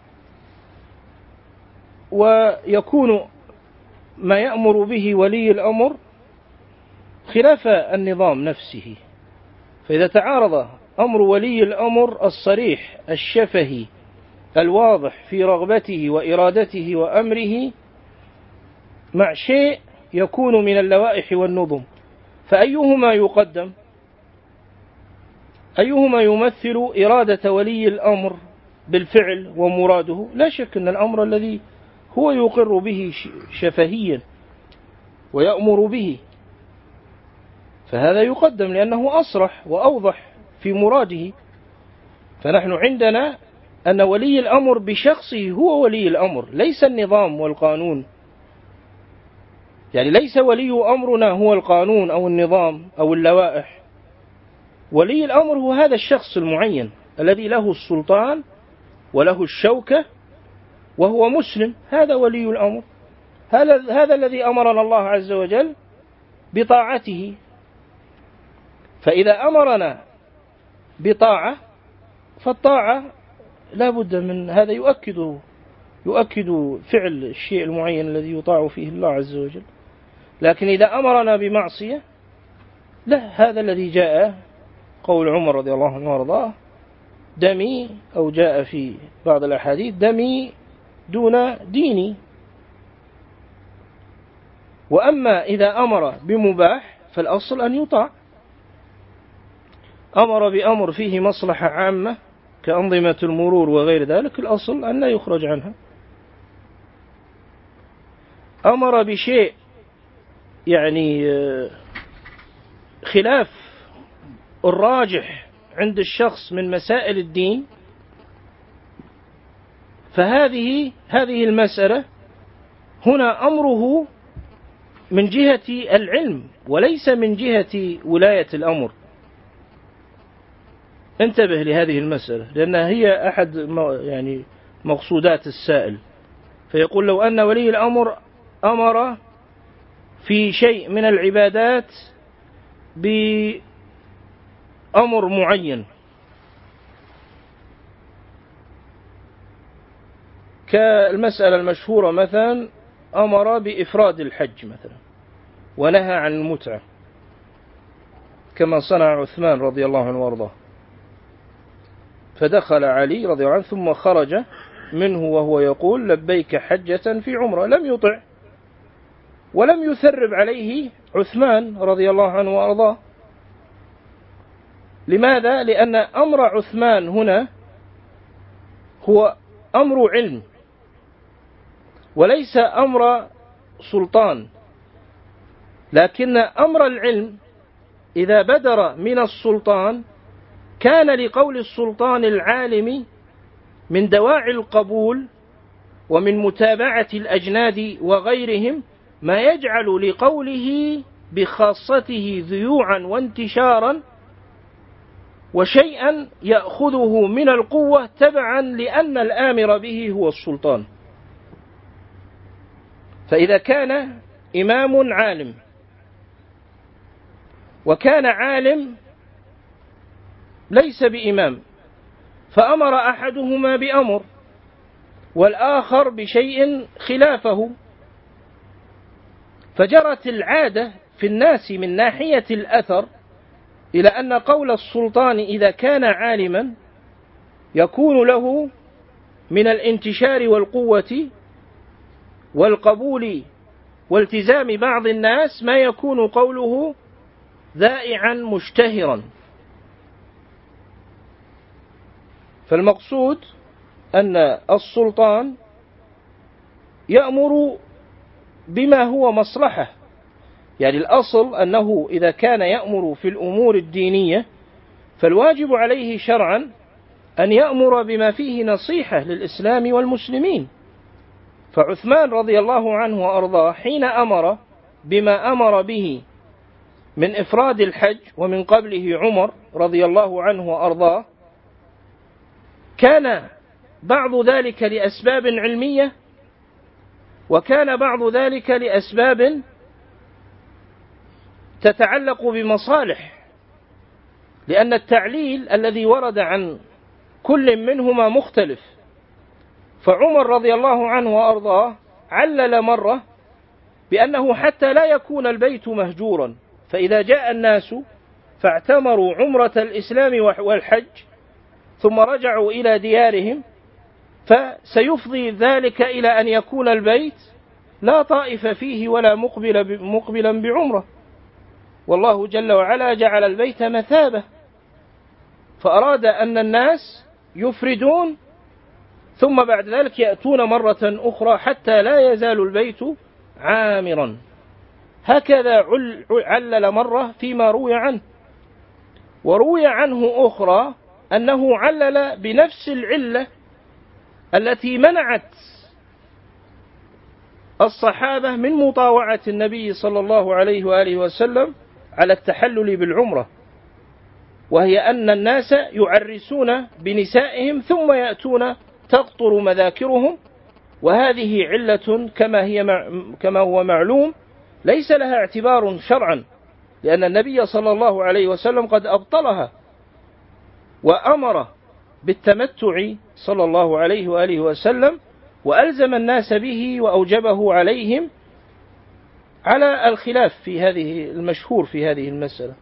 ويكون ما يأمر به ولي الأمر خلاف النظام نفسه. فإذا تعارض أمر ولي الأمر الصريح الشفهي الواضح في رغبته وإرادته وأمره مع شيء يكون من اللوائح والنظم، فأيهما يقدم؟ أيهما يمثل إرادة ولي الأمر بالفعل ومراده؟ لا شك أن الأمر الذي هو يقر به شفهيا ويأمر به، فهذا يقدم لأنه أصرح وأوضح في مراده. فنحن عندنا أن ولي الأمر بشخصه هو ولي الأمر، ليس النظام والقانون. يعني ليس ولي أمرنا هو القانون أو النظام أو اللوائح، ولي الأمر هو هذا الشخص المعين الذي له السلطان وله الشوكة وهو مسلم، هذا ولي الأمر. هذا هذا الذي أمرنا الله عز وجل بطاعته. فإذا أمرنا بطاعة فالطاعة لا بد من هذا، يؤكد يؤكد فعل الشيء المعين الذي يطاع فيه الله عز وجل. لكن إذا أمرنا بمعصية لا، هذا الذي جاء قول عمر رضي الله عنه وارضاه دمي، أو جاء في بعض الأحاديث دمي دون ديني. وأما إذا أمر بمباح فالأصل أن يطاع. أمر بأمر فيه مصلحة عامة كأنظمة المرور وغير ذلك، الأصل أن لا يخرج عنها. أمر بشيء يعني خلاف الراجح عند الشخص من مسائل الدين، فهذه هذه المسألة هنا أمره من جهة العلم وليس من جهة ولاية الأمر. انتبه لهذه المسألة لأنها هي أحد يعني مقصودات السائل. فيقول لو أن ولي الأمر أمر في شيء من العبادات بأمر معين كالمسألة المشهورة مثلا أمر بإفراد الحج مثلا ونهى عن المتعة كما صنع عثمان رضي الله عنه وارضاه، فدخل علي رضي الله عنه ثم خرج منه وهو يقول لبيك حجة في عمرة، لم يطع ولم يثرب عليه عثمان رضي الله عنه وارضاه. لماذا؟ لأن أمر عثمان هنا هو أمر علم وليس أمر سلطان، لكن أمر العلم إذا بدر من السلطان كان لقول السلطان العالم من دواعي القبول ومن متابعة الأجناد وغيرهم ما يجعل لقوله بخاصته ذيوعا وانتشارا وشيئا يأخذه من القوة تبعا لأن الآمر به هو السلطان. فإذا كان إمام عالم وكان عالم ليس بإمام فأمر أحدهما بأمر والآخر بشيء خلافه، فجرت العادة في الناس من ناحية الأثر إلى أن قول السلطان إذا كان عالما يكون له من الانتشار والقوة والقبول والتزام بعض الناس ما يكون قوله ذائعا مشتهرا. فالمقصود أن السلطان يأمر بما هو مصلحة، يعني الأصل أنه إذا كان يأمر في الأمور الدينية فالواجب عليه شرعا أن يأمر بما فيه نصيحة للإسلام والمسلمين. فعثمان رضي الله عنه وأرضاه حين أمر بما أمر به من إفراد الحج ومن قبله عمر رضي الله عنه وأرضاه، كان بعض ذلك لأسباب علمية، وكان بعض ذلك لأسباب تتعلق بمصالح، لأن التعليل الذي ورد عن كل منهما مختلف. فعمر رضي الله عنه وأرضاه علل مرة بأنه حتى لا يكون البيت مهجورا، فإذا جاء الناس فاعتمروا عمرة الإسلام والحج ثم رجعوا إلى ديارهم، فسيفضي ذلك إلى أن يكون البيت لا طائف فيه ولا مقبل مقبلا بعمرة، والله جل وعلا جعل البيت مثابة، فأراد أن الناس يفردون ثم بعد ذلك يأتون مرة أخرى حتى لا يزال البيت عامرا. هكذا علل مرة فيما روي عنه، وروي عنه أخرى أنه علل بنفس العلة التي منعت الصحابة من مطاوعة النبي صلى الله عليه وآله وسلم على التحلل بالعمرة، وهي أن الناس يعرسون بنسائهم ثم يأتون تقطر مذاكرهم، وهذه علة كما هي كما هو معلوم ليس لها اعتبار شرعا، لأن النبي صلى الله عليه وسلم قد أبطلها وأمر بالتمتع صلى الله عليه وآله وسلم، وألزم الناس به وأوجبه عليهم على الخلاف في هذه المشهور في هذه المسألة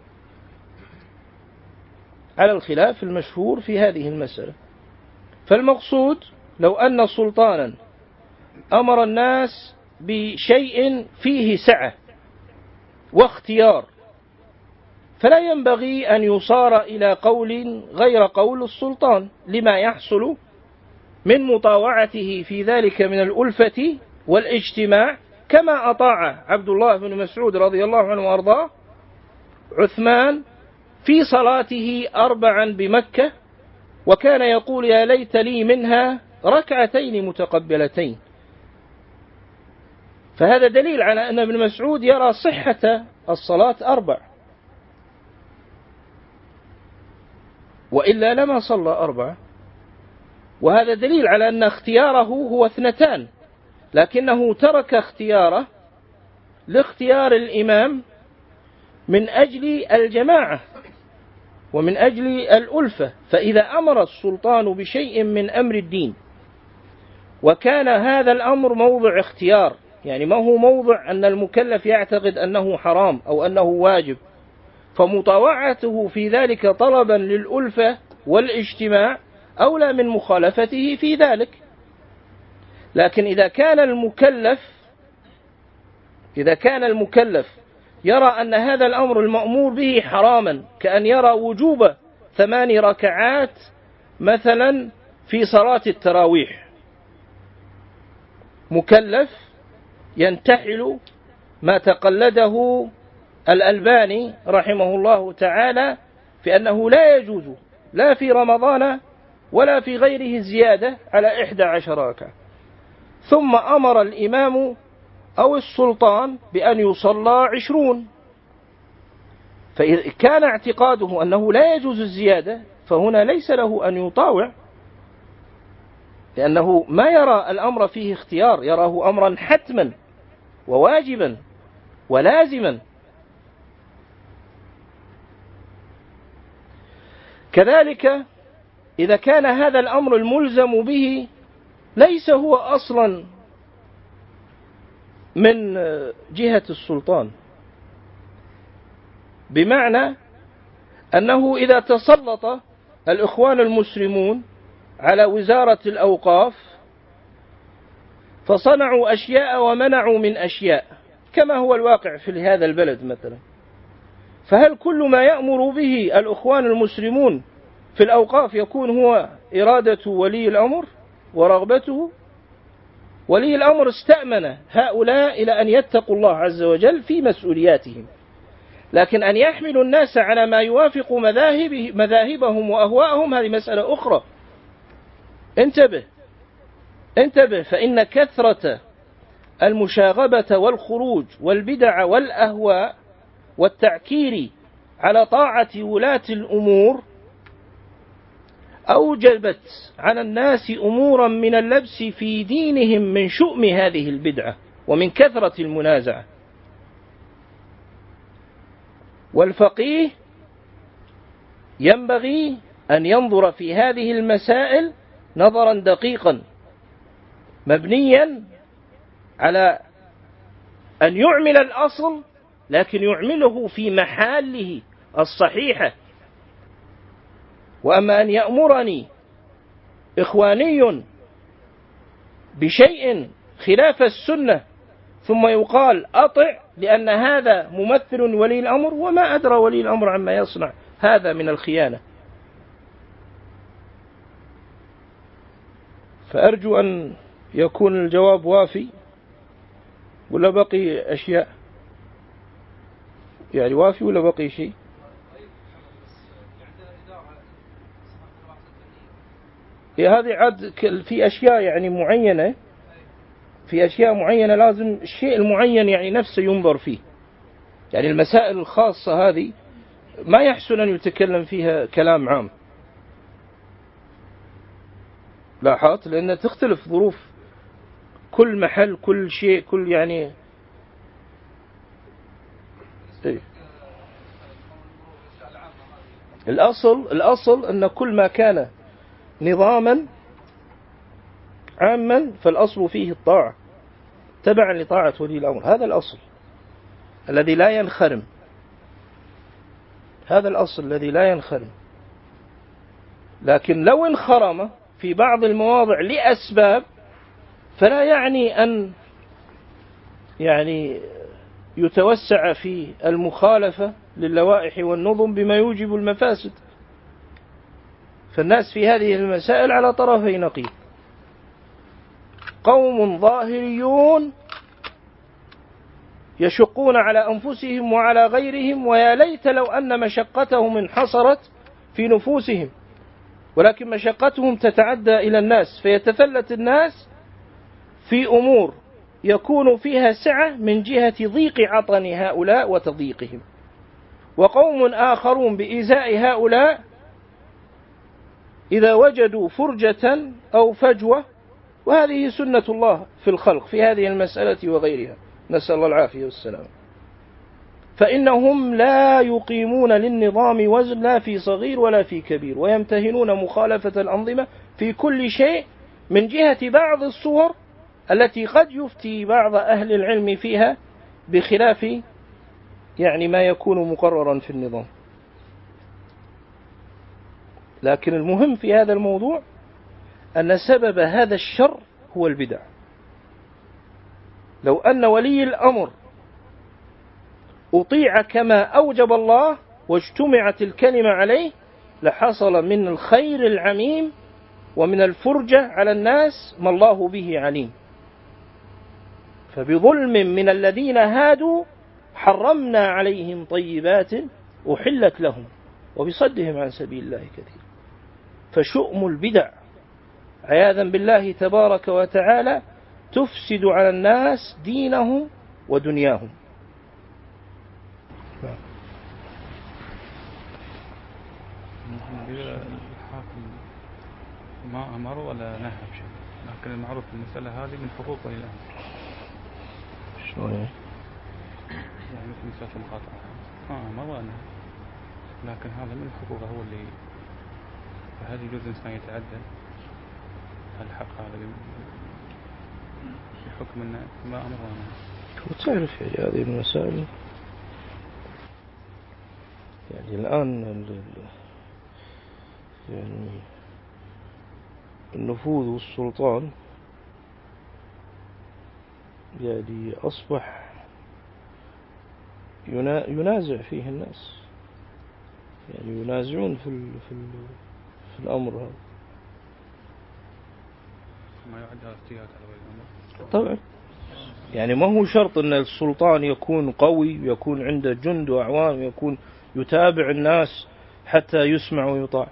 على الخلاف المشهور في هذه المسألة. فالمقصود لو أن سلطانا أمر الناس بشيء فيه سعة واختيار، فلا ينبغي أن يصار إلى قول غير قول السلطان لما يحصل من مطاوعته في ذلك من الألفة والاجتماع، كما أطاع عبد الله بن مسعود رضي الله عنه وأرضاه عثمان في صلاته أربعا بمكة، وكان يقول يا ليت لي منها ركعتين متقبلتين. فهذا دليل على أن ابن مسعود يرى صحة الصلاة أربع، وإلا لما صلى أربع. وهذا دليل على أن اختياره هو اثنتان، لكنه ترك اختياره لاختيار الإمام من أجل الجماعة ومن أجل الألفة. فإذا أمر السلطان بشيء من أمر الدين وكان هذا الأمر موضع اختيار، يعني ما هو موضع أن المكلف يعتقد أنه حرام أو أنه واجب، فمطاوعته في ذلك طلبا للألفة والاجتماع أولى من مخالفته في ذلك. لكن إذا كان المكلف إذا كان المكلف يرى أن هذا الأمر المأمور به حراما، كأن يرى وجوب ثمان ركعات مثلا في صلاة التراويح، مكلف ينتحل ما تقلده الألباني رحمه الله تعالى في أنه لا يجوز لا في رمضان ولا في غيره الزيادة على إحدى عشر ركعة، ثم أمر الإمام أو السلطان بأن يصلى عشرون، فإذا كان اعتقاده أنه لا يجوز الزيادة فهنا ليس له أن يطاوع، لأنه ما يرى الأمر فيه اختيار، يراه أمرا حتما وواجبا ولازما. كذلك إذا كان هذا الأمر الملزم به ليس هو أصلا من جهة السلطان، بمعنى أنه إذا تسلط الإخوان المسلمون على وزارة الأوقاف فصنعوا أشياء ومنعوا من أشياء كما هو الواقع في هذا البلد مثلا، فهل كل ما يأمر به الإخوان المسلمون في الأوقاف يكون هو إرادة ولي الأمر ورغبته؟ ولي الأمر استأمن هؤلاء إلى أن يتقوا الله عز وجل في مسؤولياتهم، لكن أن يحملوا الناس على ما يوافق مذاهبهم وأهواءهم هذه مسألة أخرى. انتبه انتبه فإن كثرة المشاغبة والخروج والبدع والأهواء والتعكير على طاعة ولاة الأمور أوجبت على الناس أمورا من اللبس في دينهم من شؤم هذه البدعة ومن كثرة المنازعة. والفقيه ينبغي أن ينظر في هذه المسائل نظرا دقيقا مبنيا على أن يعمل الأصل لكن يعمله في محله الصحيحة. وأما أن يأمرني إخواني بشيء خلاف السنة ثم يقال أطع لأن هذا ممثل ولي الأمر، وما أدرى ولي الأمر عما يصنع، هذا من الخيانة. فأرجو أن يكون الجواب وافي، ولا بقي أشياء؟ يعني وافي ولا بقي شيء؟ هذه عاد في أشياء يعني معينة، في أشياء معينة لازم الشيء المعين يعني نفسه ينظر فيه. يعني المسائل الخاصة هذه ما يحسن أن يتكلم فيها كلام عام، لاحظت، لأن تختلف ظروف كل محل، كل شيء، كل يعني إيه؟ الأصل الأصل أن كل ما كان نظاما عاما فالأصل فيه الطاعة تبعا لطاعة ولي الأمر. هذا الأصل الذي لا ينخرم، هذا الأصل الذي لا ينخرم. لكن لو انخرم في بعض المواضع لأسباب فلا يعني أن يعني يتوسع في المخالفة للوائح والنظم بما يوجب المفاسد. فالناس في هذه المسائل على طرفي نقيض، قوم ظاهريون يشقون على أنفسهم وعلى غيرهم، ويا ليت لو أن مشقتهم انحصرت في نفوسهم، ولكن مشقتهم تتعدى إلى الناس، فيتفلت الناس في أمور يكون فيها سعة من جهة ضيق عطن هؤلاء وتضييقهم، وقوم آخرون بإزاء هؤلاء إذا وجدوا فرجة أو فجوة، وهذه سنة الله في الخلق في هذه المسألة وغيرها، نسأل الله العافية والسلام، فإنهم لا يقيمون للنظام وزن لا في صغير ولا في كبير، ويمتهنون مخالفة الأنظمة في كل شيء من جهة بعض الصور التي قد يفتي بعض أهل العلم فيها بخلاف يعني ما يكون مقررا في النظام. لكن المهم في هذا الموضوع أن سبب هذا الشر هو البدع. لو أن ولي الأمر أطيع كما أوجب الله واجتمعت الكلمة عليه لحصل من الخير العميم ومن الفرجة على الناس ما الله به عليم. فبظلم من الذين هادوا حرمنا عليهم طيبات أحلت لهم وبصدهم عن سبيل الله كثير. فشؤم البدع عياذا بالله تبارك وتعالى تفسد على الناس دينهم ودنياهم. الحاكم ما أمر ولا نهى بشيء، لكن المعروف المسألة هذه من حقوق ولي الأمر. شلون يعني مثل مسافة المقاطعة ما أمر ولا نهى، لكن هذا من حقوقه هو اللي، فهل يجوز الإنسان يتعدى الحق هذا بحكم أنه ما أمر ولا نهى؟ وتعرف يعني هذه المسائل يعني الآن يعني النفوذ والسلطان يعني أصبح ينازع فيه الناس، يعني ينازعون في ال في ال في الأمر هذا. ما يعد هذا اجتهاد على ولي الأمر طبعا، يعني ما هو شرط أن السلطان يكون قوي ويكون عنده جند وأعوان ويكون يتابع الناس حتى يسمع ويطاع.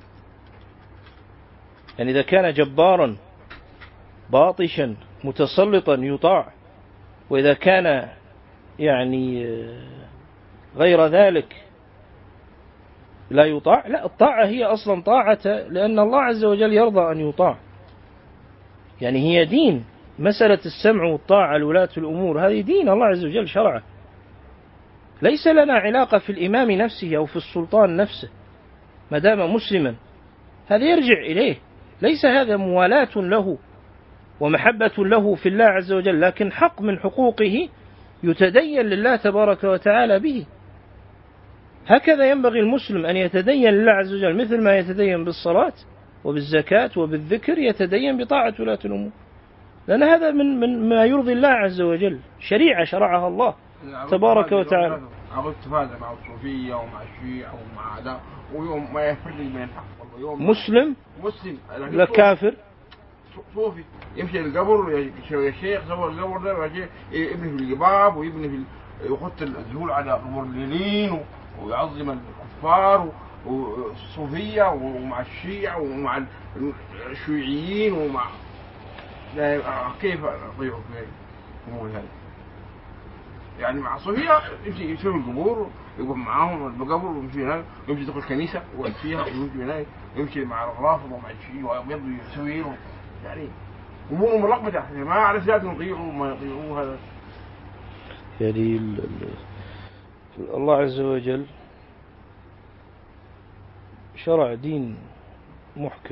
يعني إذا كان جبارا باطشا متسلطا يطاع، وإذا كان يعني غير ذلك لا يطاع. لا، الطاعة هي أصلا طاعة لأن الله عز وجل يرضى أن يطاع، يعني هي دين. مسألة السمع والطاعة لولاة الأمور هذه دين الله عز وجل شرعه، ليس لنا علاقة في الإمام نفسه أو في السلطان نفسه ما دام مسلما، هذا يرجع إليه، ليس هذا موالاة له ومحبة له في الله عز وجل، لكن حق من حقوقه يتدين لله تبارك وتعالى به. هكذا ينبغي المسلم أن يتدين لله عز وجل، مثل ما يتدين بالصلاة وبالزكاة وبالذكر يتدين بطاعة ولاة الأمور، لأن هذا من من ما يرضي الله عز وجل، شريعة شرعها الله تبارك وتعالى. عرفت هذا مع الصوفية ومع الشيعة ومع هذا، ويوم ما يفرق بين الحق واليوم مسلم مسلم لا كافر صوفي يمشي القبر يا شيخ صور القبر ده يبني في الجباب ويبني في يحط الذهول على قبور اليمين ويعظم الكفار والصوفية ومع الشيعة ومع الشيوعيين ومع كيف أطيعوا في أمور هذه؟ يعني مع الصوفية يمشي يسوي القبور يقف معاهم القبر ويمشي هناك، يمشي يدخل كنيسة ويقعد فيها ويمشي هناك، يمشي مع الرافض ومع الشيوعيين ويبيض يسوي يعني أمور ملخبطة ما على سيادة يطيعوا وما يطيعوا. هذا يعني الله عز وجل شرع دين محكم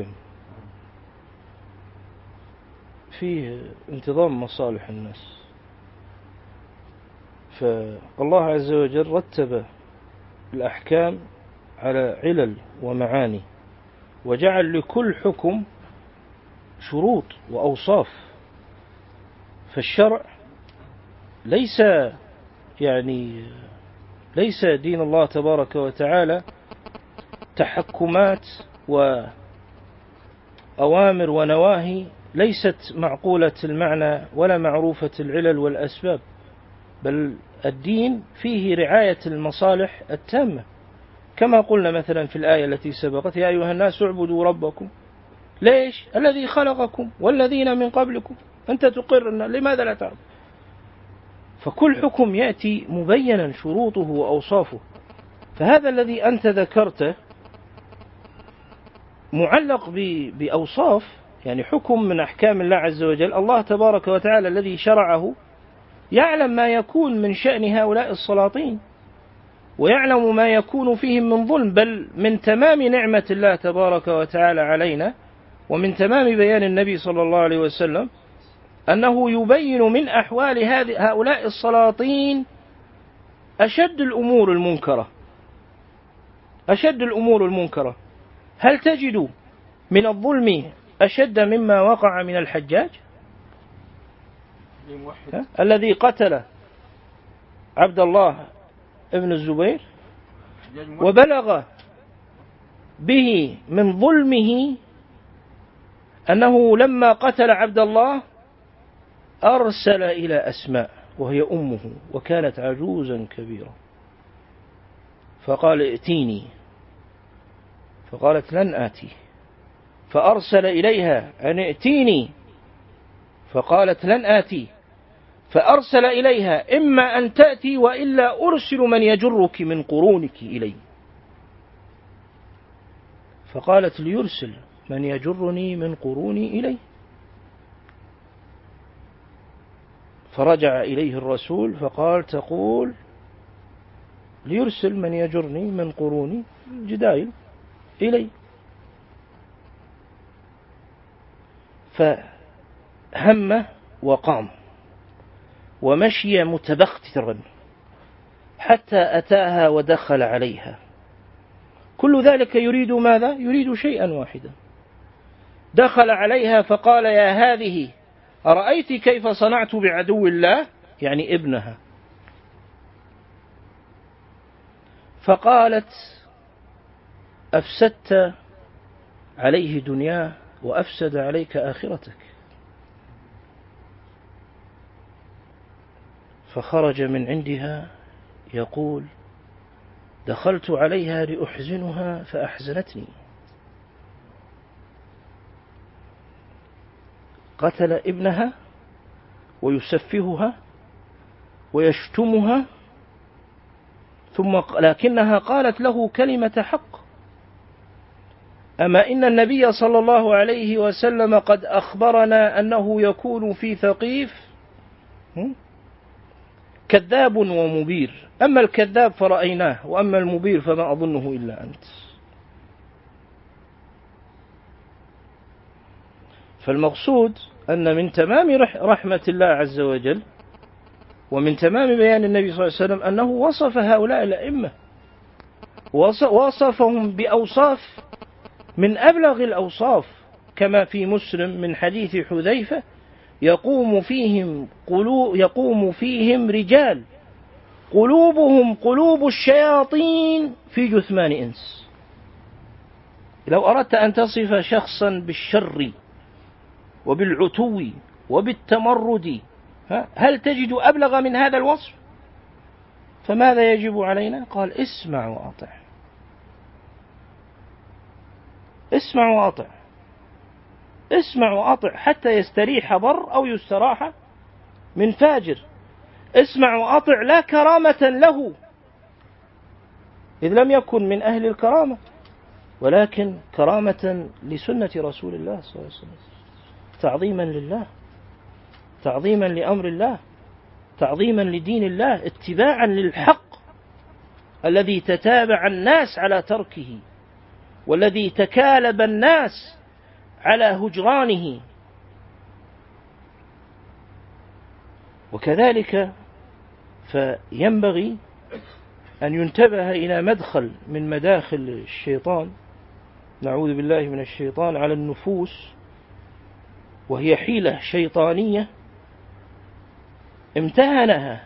فيه انتظام مصالح الناس، فالله عز وجل رتب الأحكام على علل ومعاني، وجعل لكل حكم شروط وأوصاف. فالشرع ليس يعني ليس دين الله تبارك وتعالى تحكمات وأوامر ونواهي ليست معقولة المعنى ولا معروفة العلل والأسباب، بل الدين فيه رعاية المصالح التامة، كما قلنا مثلا في الآية التي سبقت: يا أيها الناس اعبدوا ربكم. ليش؟ الذي خلقكم والذين من قبلكم. أنت تقر لماذا لا تعبد؟ فكل حكم يأتي مبينا شروطه وأوصافه. فهذا الذي أنت ذكرته معلق بأوصاف، يعني حكم من أحكام الله عز وجل. الله تبارك وتعالى الذي شرعه يعلم ما يكون من شأن هؤلاء السلاطين، ويعلم ما يكون فيهم من ظلم، بل من تمام نعمة الله تبارك وتعالى علينا ومن تمام بيان النبي صلى الله عليه وسلم أنه يبين من أحوال هؤلاء السلاطين أشد الأمور المنكرة أشد الأمور المنكرة. هل تجد من الظلم أشد مما وقع من الحجاج الذي قتل عبد الله ابن الزبير، وبلغ به من ظلمه أنه لما قتل عبد الله أرسل إلى أسماء وهي أمه وكانت عجوزا كبيرة، فقال: ائتيني، فقالت: لن آتي، فأرسل إليها أن ائتيني، فقالت: لن آتي، فأرسل إليها: إما أن تأتي وإلا أرسل من يجرك من قرونك إلي. فقالت: ليرسل من يجرني من قروني إلي. فرجع إليه الرسول فقال: تقول ليرسل من يجرني من قروني الجدايل إلي. فهم وقام ومشي متبخترا حتى أتاها ودخل عليها. كل ذلك يريد ماذا؟ يريد شيئا واحدا. دخل عليها فقال: يا هذه أرأيت كيف صنعت بعدو الله، يعني ابنها. فقالت: أفسدت عليه دنياه وأفسد عليك آخرتك. فخرج من عندها يقول: دخلت عليها لأحزنها فأحزنتني. قتل ابنها ويسفهها ويشتمها، ثم لكنها قالت له كلمة حق. أما إن النبي صلى الله عليه وسلم قد أخبرنا أنه يكون في ثقيف كذاب ومبير، أما الكذاب فرأيناه، وأما المبير فما أظنه إلا أنت. فالمقصود أن من تمام رحمة الله عز وجل ومن تمام بيان النبي صلى الله عليه وسلم أنه وصف هؤلاء الأئمة، وصفهم بأوصاف من أبلغ الأوصاف، كما في مسلم من حديث حذيفة: يقوم فيهم قلوب يقوم فيهم رجال قلوبهم قلوب الشياطين في جثمان إنس. لو أردت أن تصف شخصا بالشر وبالعتو وبالتمرد هل تجد أبلغ من هذا الوصف؟ فماذا يجب علينا؟ قال: اسمع وأطع، اسمع وأطع، اسمع وأطع حتى يستريح بر أو يستراح من فاجر. اسمع وأطع لا كرامة له إذ لم يكن من أهل الكرامة، ولكن كرامة لسنة رسول الله صلى الله عليه وسلم، تعظيما لله، تعظيما لأمر الله، تعظيما لدين الله، اتباعا للحق الذي تتابع الناس على تركه، والذي تكالب الناس على هجرانه. وكذلك فينبغي أن ينتبه إلى مدخل من مداخل الشيطان، نعوذ بالله من الشيطان، على النفوس، وهي حيلة شيطانية امتهنها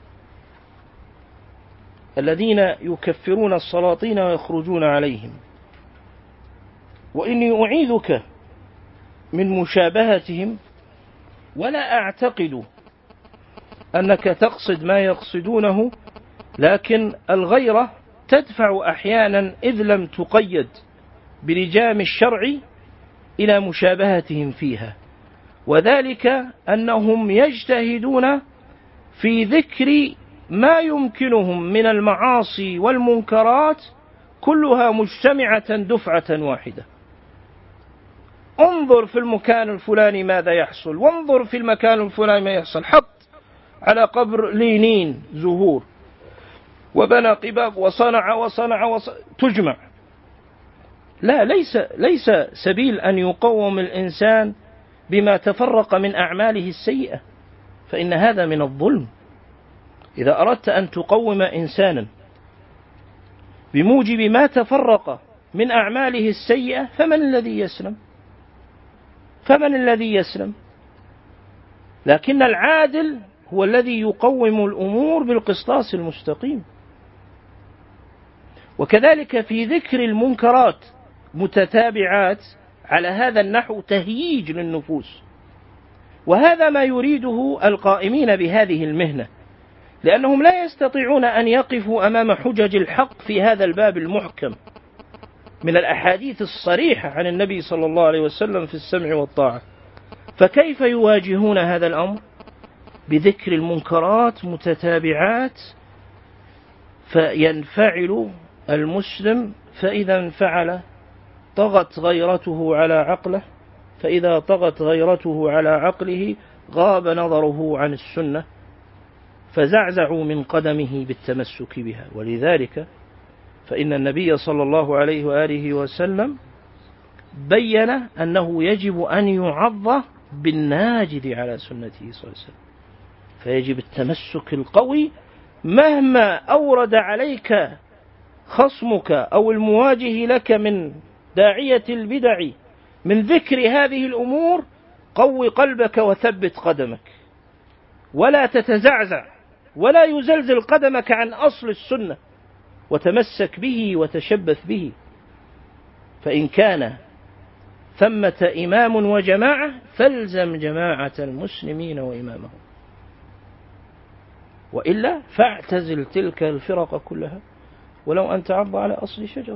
الذين يكفرون السلاطين ويخرجون عليهم. وإني أعيذك من مشابهتهم، ولا أعتقد أنك تقصد ما يقصدونه، لكن الغيرة تدفع أحيانا إذ لم تقيد بلجام الشرع إلى مشابهتهم فيها، وذلك أنهم يجتهدون في ذكر ما يمكنهم من المعاصي والمنكرات كلها مجتمعة دفعة واحدة. انظر في المكان الفلاني ماذا يحصل، وانظر في المكان الفلاني ما يحصل. حط على قبر لينين زهور، وبنى قباب، وصنع وصنع, وصنع تجمع. لا، ليس, ليس سبيل أن يقوم الإنسان بما تفرق من أعماله السيئة، فإن هذا من الظلم. إذا أردت أن تقوم إنسانا بموجب ما تفرق من أعماله السيئة فمن الذي يسلم؟ فمن الذي يسلم؟ لكن العادل هو الذي يقوم الأمور بالقسطاس المستقيم. وكذلك في ذكر المنكرات متتابعات على هذا النحو تهييج للنفوس، وهذا ما يريده القائمين بهذه المهنة، لأنهم لا يستطيعون أن يقفوا أمام حجج الحق في هذا الباب المحكم من الأحاديث الصريحة عن النبي صلى الله عليه وسلم في السمع والطاعة. فكيف يواجهون هذا الأمر؟ بذكر المنكرات متتابعات، فينفعل المسلم، فإذا انفعل طغت غيرته على عقله، فإذا طغت غيرته على عقله غاب نظره عن السنة، فزعزعوا من قدمه بالتمسك بها. ولذلك فإن النبي صلى الله عليه وآله وسلم بين أنه يجب أن يعض بالناجذ على سنته صلى الله عليه وسلم، فيجب التمسك القوي مهما أورد عليك خصمك أو المواجه لك من داعية البدع من ذكر هذه الأمور. قوي قلبك وثبت قدمك، ولا تتزعزع، ولا يزلزل قدمك عن أصل السنة، وتمسك به وتشبث به. فإن كان ثمة إمام وجماعة فالزم جماعة المسلمين وإمامهم، وإلا فاعتزل تلك الفرق كلها ولو أن تعض على أصل شجر.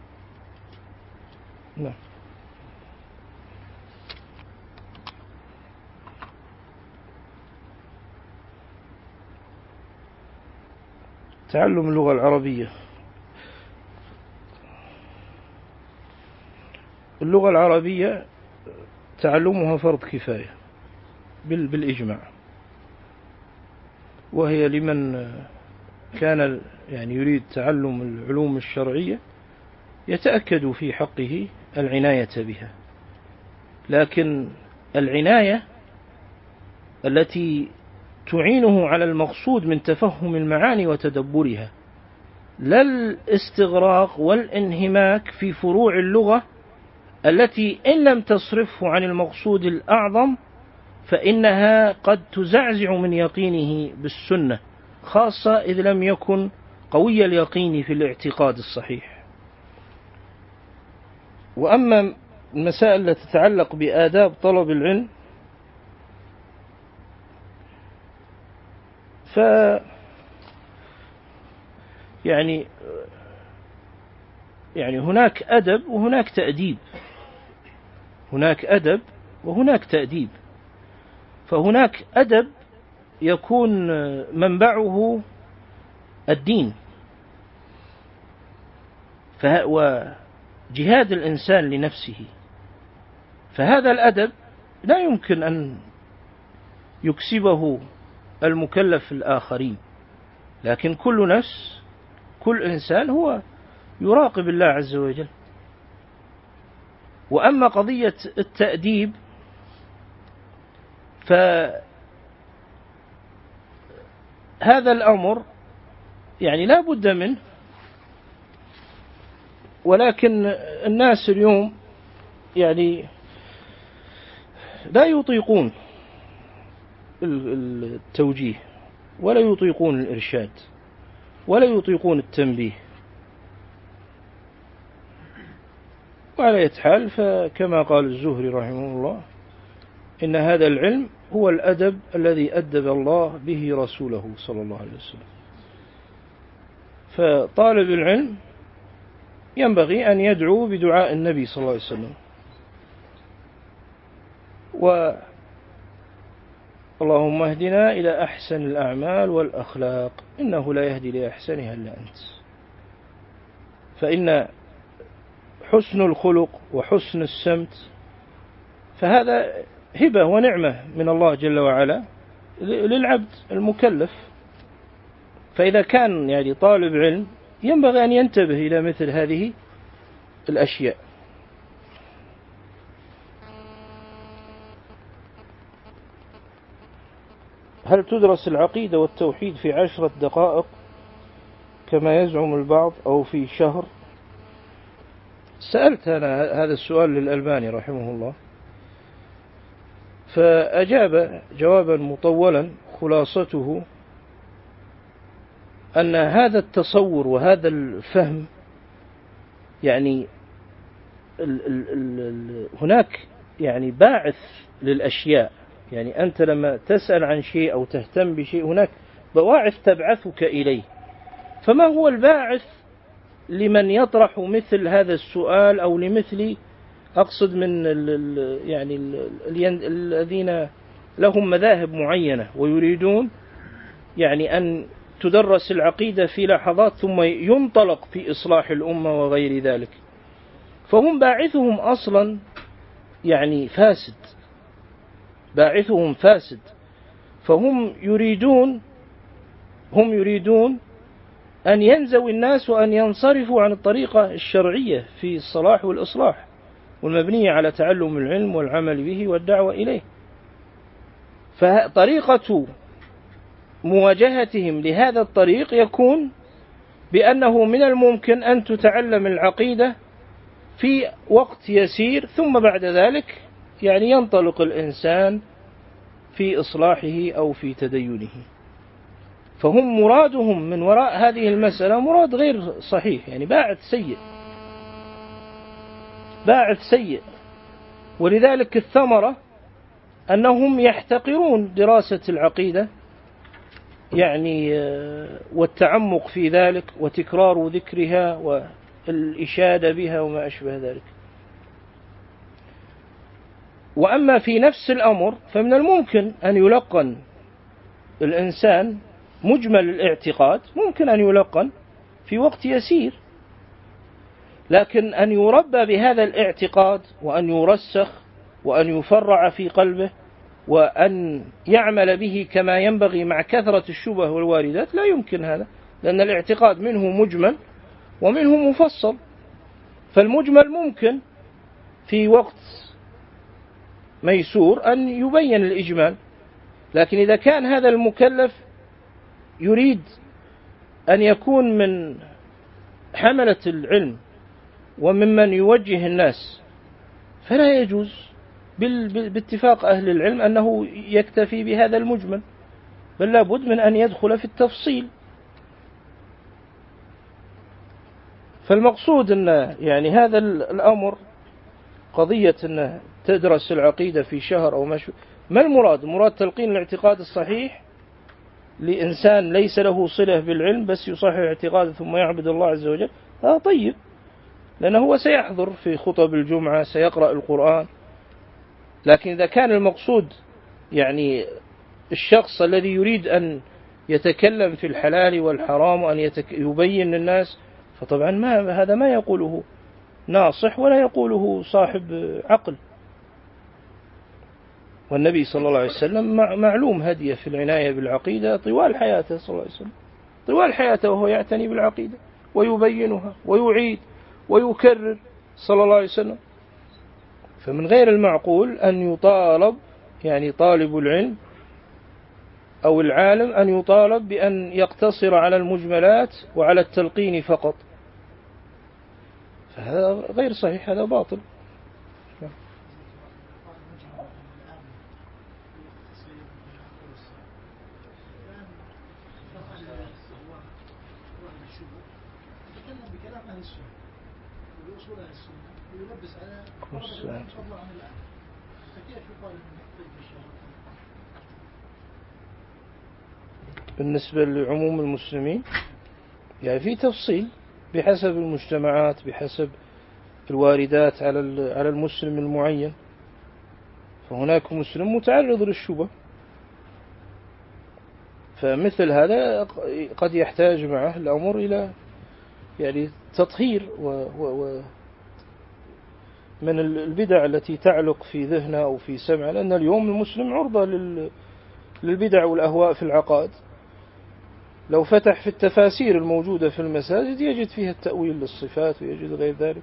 نعم. تعلم اللغة العربية. اللغة العربية تعلمها فرض كفاية بالإجماع، وهي لمن كان يعني يريد تعلم العلوم الشرعية يتأكد في حقه العناية بها. لكن العناية التي تعينه على المقصود من تفهم المعاني وتدبرها، لا الاستغراق والانهماك في فروع اللغة التي إن لم تصرفه عن المقصود الأعظم فإنها قد تزعزع من يقينه بالسنة، خاصة إذ لم يكن قوي اليقين في الاعتقاد الصحيح. وأما المسائل التي تتعلق بآداب طلب العلم ف يعني يعني هناك أدب وهناك تأديب، هناك أدب وهناك تأديب. فهناك أدب يكون منبعه الدين وجهاد الإنسان لنفسه، فهذا الأدب لا يمكن أن يكسبه المكلف الآخرين، لكن كل نفس كل إنسان هو يراقب الله عز وجل. وأما قضية التأديب فهذا الأمر يعني لا بد منه، ولكن الناس اليوم يعني لا يطيقون التوجيه ولا يطيقون الإرشاد ولا يطيقون التنبيه. وعلى أي حال فكما قال الزهري رحمه الله إن هذا العلم هو الأدب الذي أدب الله به رسوله صلى الله عليه وسلم. فطالب العلم ينبغي أن يدعو بدعاء النبي صلى الله عليه وسلم، و اللهم اهدنا إلى أحسن الأعمال والأخلاق إنه لا يهدي لأحسنها إلا أنت. فإن حسن الخلق وحسن السمت فهذا هبة ونعمة من الله جل وعلا للعبد المكلف. فإذا كان يعني طالب علم ينبغي أن ينتبه إلى مثل هذه الأشياء. هل تدرس العقيدة والتوحيد في عشرة دقائق كما يزعم البعض أو في شهر؟ سألت أنا هذا السؤال للألباني رحمه الله، فأجاب جوابا مطولا خلاصته أن هذا التصور وهذا الفهم يعني ال ال ال ال هناك يعني باعث للأشياء. يعني أنت لما تسأل عن شيء أو تهتم بشيء هناك بواعث تبعثك إليه. فما هو الباعث لمن يطرح مثل هذا السؤال أو لمثل أقصد من ال ال يعني ال الذين لهم مذاهب معينة ويريدون يعني أن تدرس العقيدة في لحظات ثم ينطلق في إصلاح الأمة وغير ذلك، فهم باعثهم أصلا يعني فاسد، باعثهم فاسد. فهم يريدون هم يريدون أن ينزوي الناس وأن ينصرفوا عن الطريقة الشرعية في الصلاح والإصلاح والمبنية على تعلم العلم والعمل به والدعوة إليه. فطريقة مواجهتهم لهذا الطريق يكون بأنه من الممكن أن تتعلم العقيدة في وقت يسير ثم بعد ذلك يعني ينطلق الإنسان في إصلاحه أو في تدينه. فهم مرادهم من وراء هذه المسألة مراد غير صحيح، يعني باعث سيء باعث سيء. ولذلك الثمرة أنهم يحتقرون دراسة العقيدة يعني والتعمق في ذلك وتكرار ذكرها والإشادة بها وما أشبه ذلك. وأما في نفس الأمر فمن الممكن أن يلقن الإنسان مجمل الاعتقاد ممكن أن يلقن في وقت يسير، لكن أن يربى بهذا الاعتقاد وأن يرسخ وأن يفرع في قلبه وأن يعمل به كما ينبغي مع كثرة الشبه والواردات لا يمكن هذا، لأن الاعتقاد منه مجمل ومنه مفصل. فالمجمل ممكن في وقت ميسور أن يبين الإجمال، لكن إذا كان هذا المكلف يريد أن يكون من حملة العلم وممن يوجه الناس فلا يجوز باتفاق أهل العلم أنه يكتفي بهذا المجمل، بل لابد من أن يدخل في التفصيل. فالمقصود أن يعني هذا الأمر قضية أن تدرس العقيدة في شهر أو مش ما المراد؟ مراد تلقين الاعتقاد الصحيح لإنسان ليس له صلة بالعلم بس يصحح اعتقاده ثم يعبد الله عز وجل؟ هذا طيب، لأنه هو سيحضر في خطب الجمعة، سيقرأ القرآن. لكن إذا كان المقصود يعني الشخص الذي يريد أن يتكلم في الحلال والحرام وأن يتك... يبين للناس، فطبعا ما هذا ما يقوله ناصح ولا يقوله صاحب عقل. والنبي صلى الله عليه وسلم معلوم هديه في العناية بالعقيدة طوال حياته صلى الله عليه وسلم، طوال حياته وهو يعتني بالعقيدة ويبينها ويعيد ويكرر صلى الله عليه وسلم. فمن غير المعقول أن يطالب يعني طالب العلم أو العالم أن يطالب بأن يقتصر على المجملات وعلى التلقين فقط، فهذا غير صحيح، هذا باطل. بالنسبة لعموم المسلمين يعني في تفصيل بحسب المجتمعات، بحسب الواردات على على المسلم المعين. فهناك مسلم متعرض للشبه، فمثل هذا قد يحتاج معه الأمر إلى يعني تطهير و و من البدع التي تعلق في ذهنه أو في سمعه، لأن اليوم المسلم عرضة للبدع والأهواء في العقائد. لو فتح في التفاسير الموجودة في المساجد يجد فيها التأويل للصفات ويجد غير ذلك.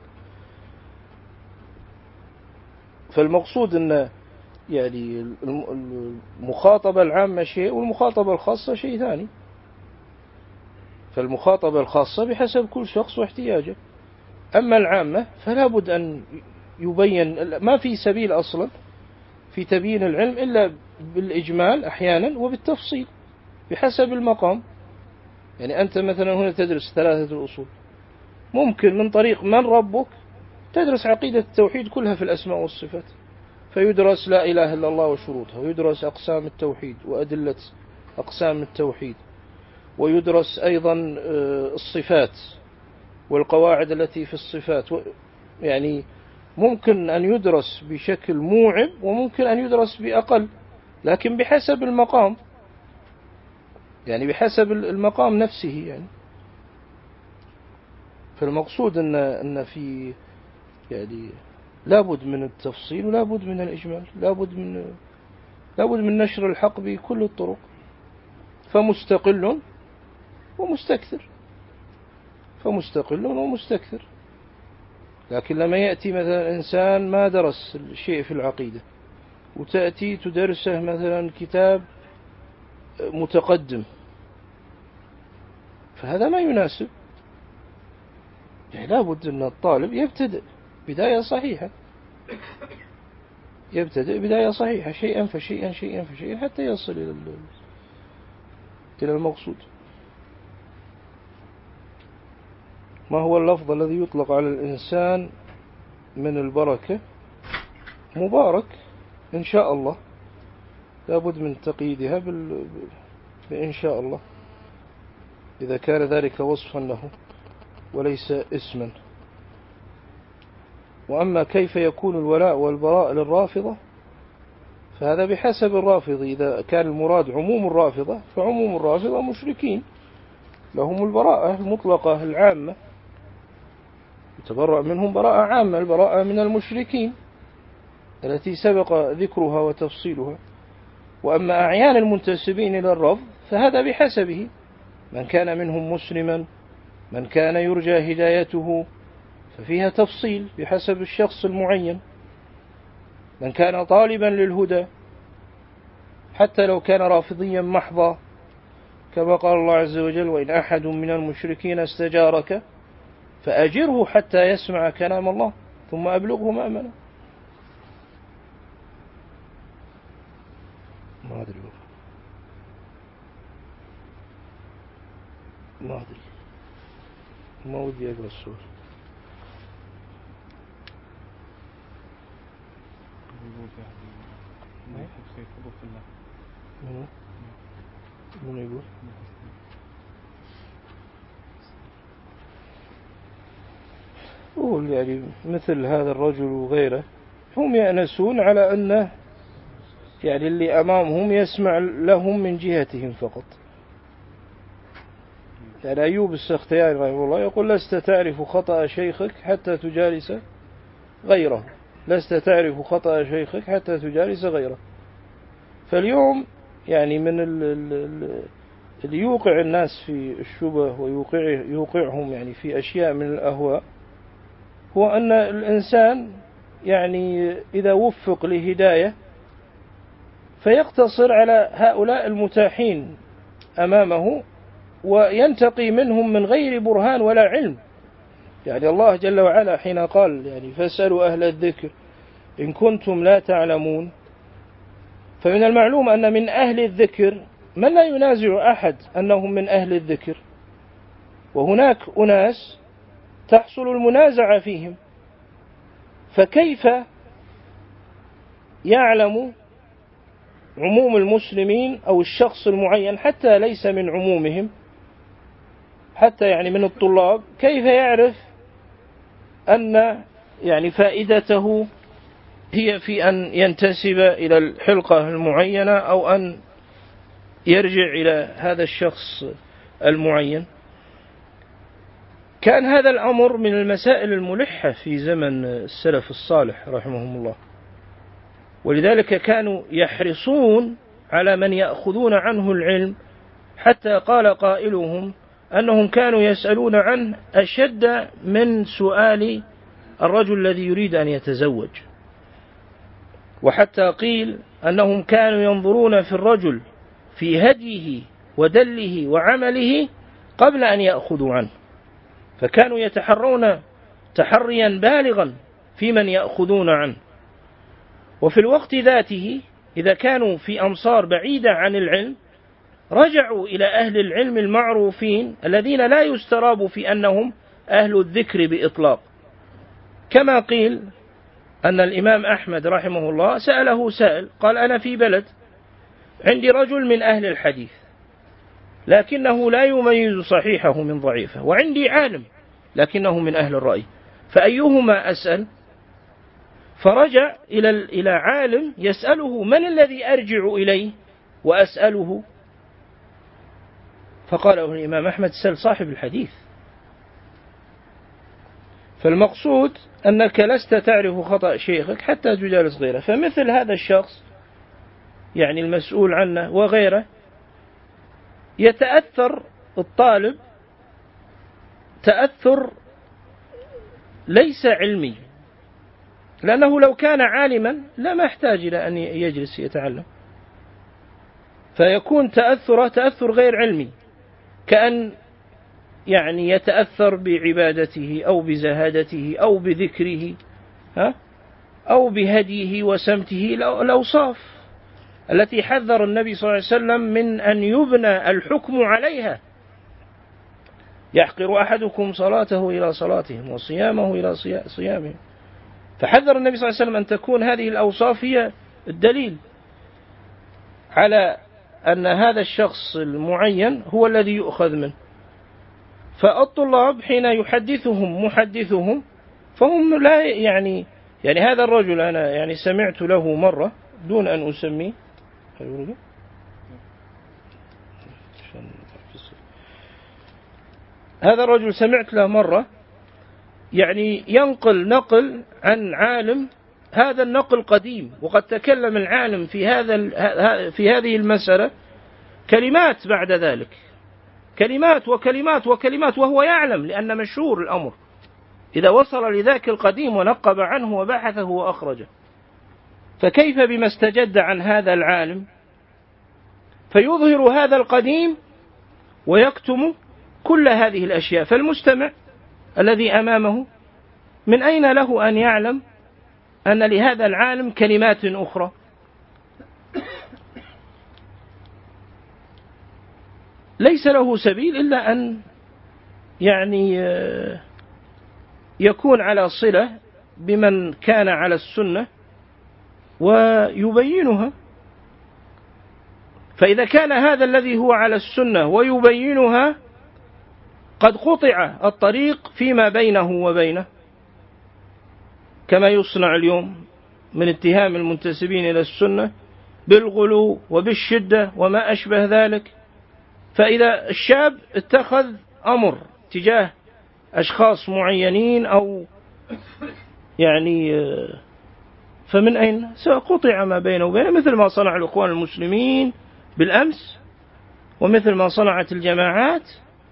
فالمقصود أن يعني المخاطبة العامة شيء والمخاطبة الخاصة شيء ثاني. فالمخاطبة الخاصة بحسب كل شخص واحتياجه، أما العامة فلا بد أن يبين، ما في سبيل أصلا في تبيين العلم إلا بالإجمال أحيانا وبالتفصيل بحسب المقام. يعني أنت مثلا هنا تدرس ثلاثة الأصول، ممكن من طريق من ربك تدرس عقيدة التوحيد كلها في الأسماء والصفات، فيدرس لا إله إلا الله وشروطها، ويدرس أقسام التوحيد وأدلة أقسام التوحيد، ويدرس أيضا الصفات والقواعد التي في الصفات. يعني ممكن أن يدرس بشكل موعب وممكن أن يدرس بأقل، لكن بحسب المقام، يعني بحسب المقام نفسه. يعني فالمقصود أن أن في يعني لابد من التفصيل ولابد من الإجمال، لابد من لابد من نشر الحق بكل الطرق، فمستقل ومستكثر، فمستقل ومستكثر. لكن لما يأتي مثلا إنسان ما درس شيء في العقيدة وتأتي تدرسه مثلا كتاب متقدم، فهذا ما يناسب. يعني لابد أن الطالب يبتدئ بداية صحيحة، يبتدئ بداية صحيحة شيئا فشيئا شيئا فشيئا حتى يصل إلى المقصود. ما هو اللفظ الذي يطلق على الإنسان من البركة؟ مبارك إن شاء الله، لابد من تقييدها بال... بإن شاء الله إذا كان ذلك وصفا له وليس اسما. وأما كيف يكون الولاء والبراء للرافضة فهذا بحسب الرافض. إذا كان المراد عموم الرافضة فعموم الرافضة مشركين لهم البراءة المطلقة العامة، يتبرأ منهم براءة عامة، البراءة من المشركين التي سبق ذكرها وتفصيلها. وأما أعيان المنتسبين إلى الرفض فهذا بحسبه، من كان منهم مسلما، من كان يرجى هدايته، ففيها تفصيل بحسب الشخص المعين، من كان طالبا للهدى حتى لو كان رافضيا محضا، كما قال الله عز وجل: وإن أحد من المشركين استجارك فأجره حتى يسمع كلام الله ثم أبلغه مأمنه. ما أدري ما أدري ما ودي أقرأ السؤال. من يقول؟ يقول يعني مثل هذا الرجل وغيره هم يأنسون على أنه يعني اللي أمامهم يسمع لهم من جهتهم فقط. يعني أيوب السختياني رحمه الله يقول: لست تعرف خطأ شيخك حتى تجالس غيره، لست تعرف خطأ شيخك حتى تجالس غيره. فاليوم يعني من اللي يوقع الناس في الشبه ويوقع يوقعهم يعني في أشياء من الأهواء هو أن الإنسان يعني إذا وفق لهداية فيقتصر على هؤلاء المتاحين أمامه وينتقي منهم من غير برهان ولا علم. يعني الله جل وعلا حين قال يعني فاسألوا أهل الذكر إن كنتم لا تعلمون، فمن المعلوم أن من أهل الذكر من لا ينازع أحد أنهم من أهل الذكر، وهناك أناس تحصل المنازعة فيهم، فكيف يعلم عموم المسلمين أو الشخص المعين حتى ليس من عمومهم، حتى يعني من الطلاب، كيف يعرف أن يعني فائدته هي في أن ينتسب إلى الحلقة المعينة أو أن يرجع إلى هذا الشخص المعين؟ كان هذا الأمر من المسائل الملحة في زمن السلف الصالح رحمهم الله، ولذلك كانوا يحرصون على من يأخذون عنه العلم، حتى قال قائلهم أنهم كانوا يسألون عنه أشد من سؤال الرجل الذي يريد أن يتزوج، وحتى قيل أنهم كانوا ينظرون في الرجل في هديه ودله وعمله قبل أن يأخذوا عنه، فكانوا يتحرون تحريا بالغا في من يأخذون عنه. وفي الوقت ذاته إذا كانوا في أمصار بعيدة عن العلم رجعوا إلى أهل العلم المعروفين الذين لا يستراب في أنهم أهل الذكر بإطلاق، كما قيل أن الإمام أحمد رحمه الله سأله سائل قال: أنا في بلد عندي رجل من أهل الحديث لكنه لا يميز صحيحه من ضعيفه، وعندي عالم لكنه من أهل الرأي، فأيهما أسأل؟ فرجع إلى إلى عالم يسأله: من الذي أرجع إليه وأسأله؟ فقال له الإمام أحمد: سل صاحب الحديث. فالمقصود أنك لست تعرف خطأ شيخك حتى تجالس غيره. فمثل هذا الشخص يعني المسؤول عنه وغيره يتأثر الطالب تأثر ليس علمي، لأنه لو كان عالما لما يحتاج إلى أن يجلس يتعلم، فيكون تأثره تأثر غير علمي، كأن يعني يتأثر بعبادته أو بزهادته أو بذكره ها أو بهديه وسمته الأوصاف التي حذر النبي صلى الله عليه وسلم من أن يبنى الحكم عليها. يحقر أحدكم صلاته إلى صلاتهم وصيامه إلى صيامهم، فحذر النبي صلى الله عليه وسلم أن تكون هذه الأوصاف هي الدليل على أن هذا الشخص المعين هو الذي يؤخذ منه. فالطلاب حين يحدثهم محدثهم فهم لا يعني يعني هذا الرجل أنا يعني سمعت له مرة دون أن أسميه. هذا الرجل سمعت له مرة يعني ينقل نقل عن عالم، هذا النقل قديم، وقد تكلم العالم في هذا في هذه المسألة كلمات بعد ذلك، كلمات وكلمات وكلمات، وهو يعلم لأن مشهور الأمر إذا وصل لذاك القديم ونقب عنه وبحثه وأخرجه. فكيف بما استجد عن هذا العالم فيظهر هذا القديم ويكتم كل هذه الأشياء؟ فالمستمع الذي أمامه من أين له أن يعلم أن لهذا العالم كلمات أخرى؟ ليس له سبيل إلا أن يعني يكون على صلة بمن كان على السنة ويبينها. فإذا كان هذا الذي هو على السنة ويبينها قد قطع الطريق فيما بينه وبينه، كما يصنع اليوم من اتهام المنتسبين إلى السنة بالغلو وبالشدة وما أشبه ذلك. فإذا الشاب اتخذ أمر تجاه أشخاص معينين أو يعني فمن أين سقطع ما بينه وبينه، مثل ما صنع الإخوان المسلمين بالأمس، ومثل ما صنعت الجماعات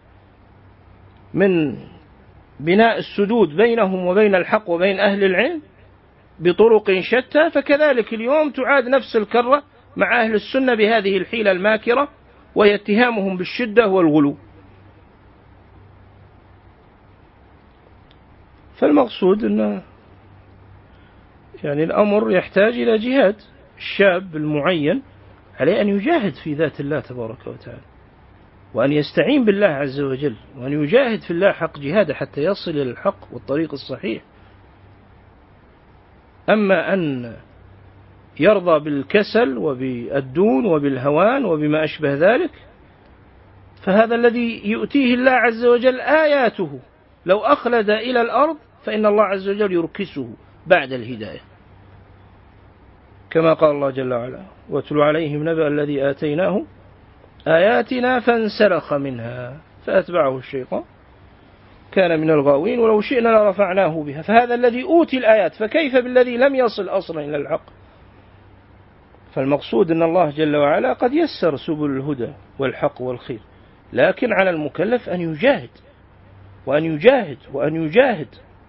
من بناء السدود بينهم وبين الحق وبين أهل العلم بطرق شتى. فكذلك اليوم تعاد نفس الكرة مع أهل السنة بهذه الحيلة الماكرة، وهي اتهامهم بالشدة والغلو. فالمقصود أن يعني الأمر يحتاج إلى جهاد. الشاب المعين عليه أن يجاهد في ذات الله تبارك وتعالى، وأن يستعين بالله عز وجل، وأن يجاهد في الله حق جهاده حتى يصل إلى الحق والطريق الصحيح. أما أن يرضى بالكسل وبالدون وبالهوان وبما أشبه ذلك، فهذا الذي يؤتيه الله عز وجل آياته لو أخلد إلى الأرض فإن الله عز وجل يركسه بعد الهداية، كما قال الله جل وعلا: واتل عليهم نبأ الذي آتيناه آياتنا فانسلخ منها فأتبعه الشيطان كان من الغاوين ولو شئنا لرفعناه بها. فهذا الذي أوتي الآيات، فكيف بالذي لم يصل أصلا إلى الحق؟ فالمقصود أن الله جل وعلا قد يسر سبل الهدى والحق والخير، لكن على المكلف أن يجاهد وأن يجاهد وأن يجاهد.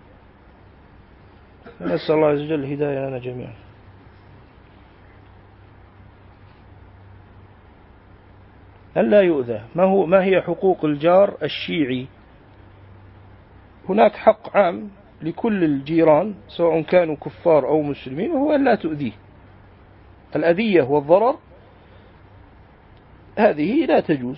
نسأل الله عز وجل الهداية لنا جميعا. ألا يؤذى. ما هو ما هي حقوق الجار الشيعي؟ هناك حق عام لكل الجيران سواء كانوا كفار أو مسلمين، وهو أن لا تؤذيه. الأذية والضرر هذه لا تجوز.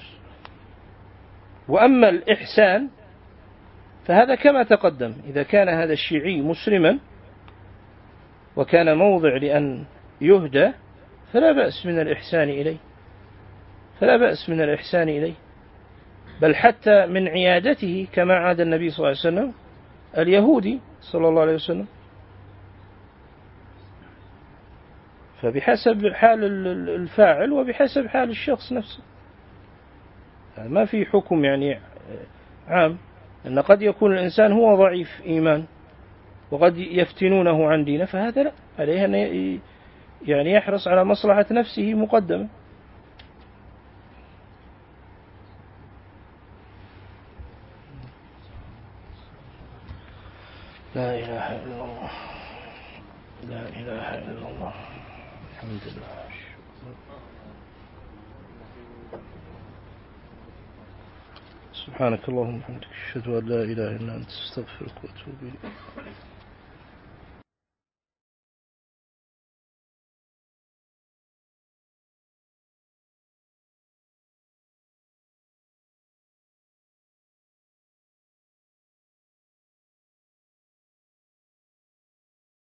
وأما الإحسان فهذا كما تقدم، إذا كان هذا الشيعي مسلما وكان موضع لأن يهدى فلا بأس من الإحسان إليه، فلا بأس من الإحسان إليه، بل حتى من عيادته كما عاد النبي صلى الله عليه وسلم اليهودي صلى الله عليه وسلم. فبحسب حال الفاعل وبحسب حال الشخص نفسه، ما في حكم يعني عام، أن قد يكون الإنسان هو ضعيف إيمان وقد يفتنونه عن دينه، فهذا لا، عليه أن يعني يحرص على مصلحة نفسه مقدما. لا إله إلا الله، لا إله إلا الله، الحمد لله. سبحانك اللهم وبحمدك، أشهد أن لا إله إلا أنت، أستغفرك وأتوب إليك.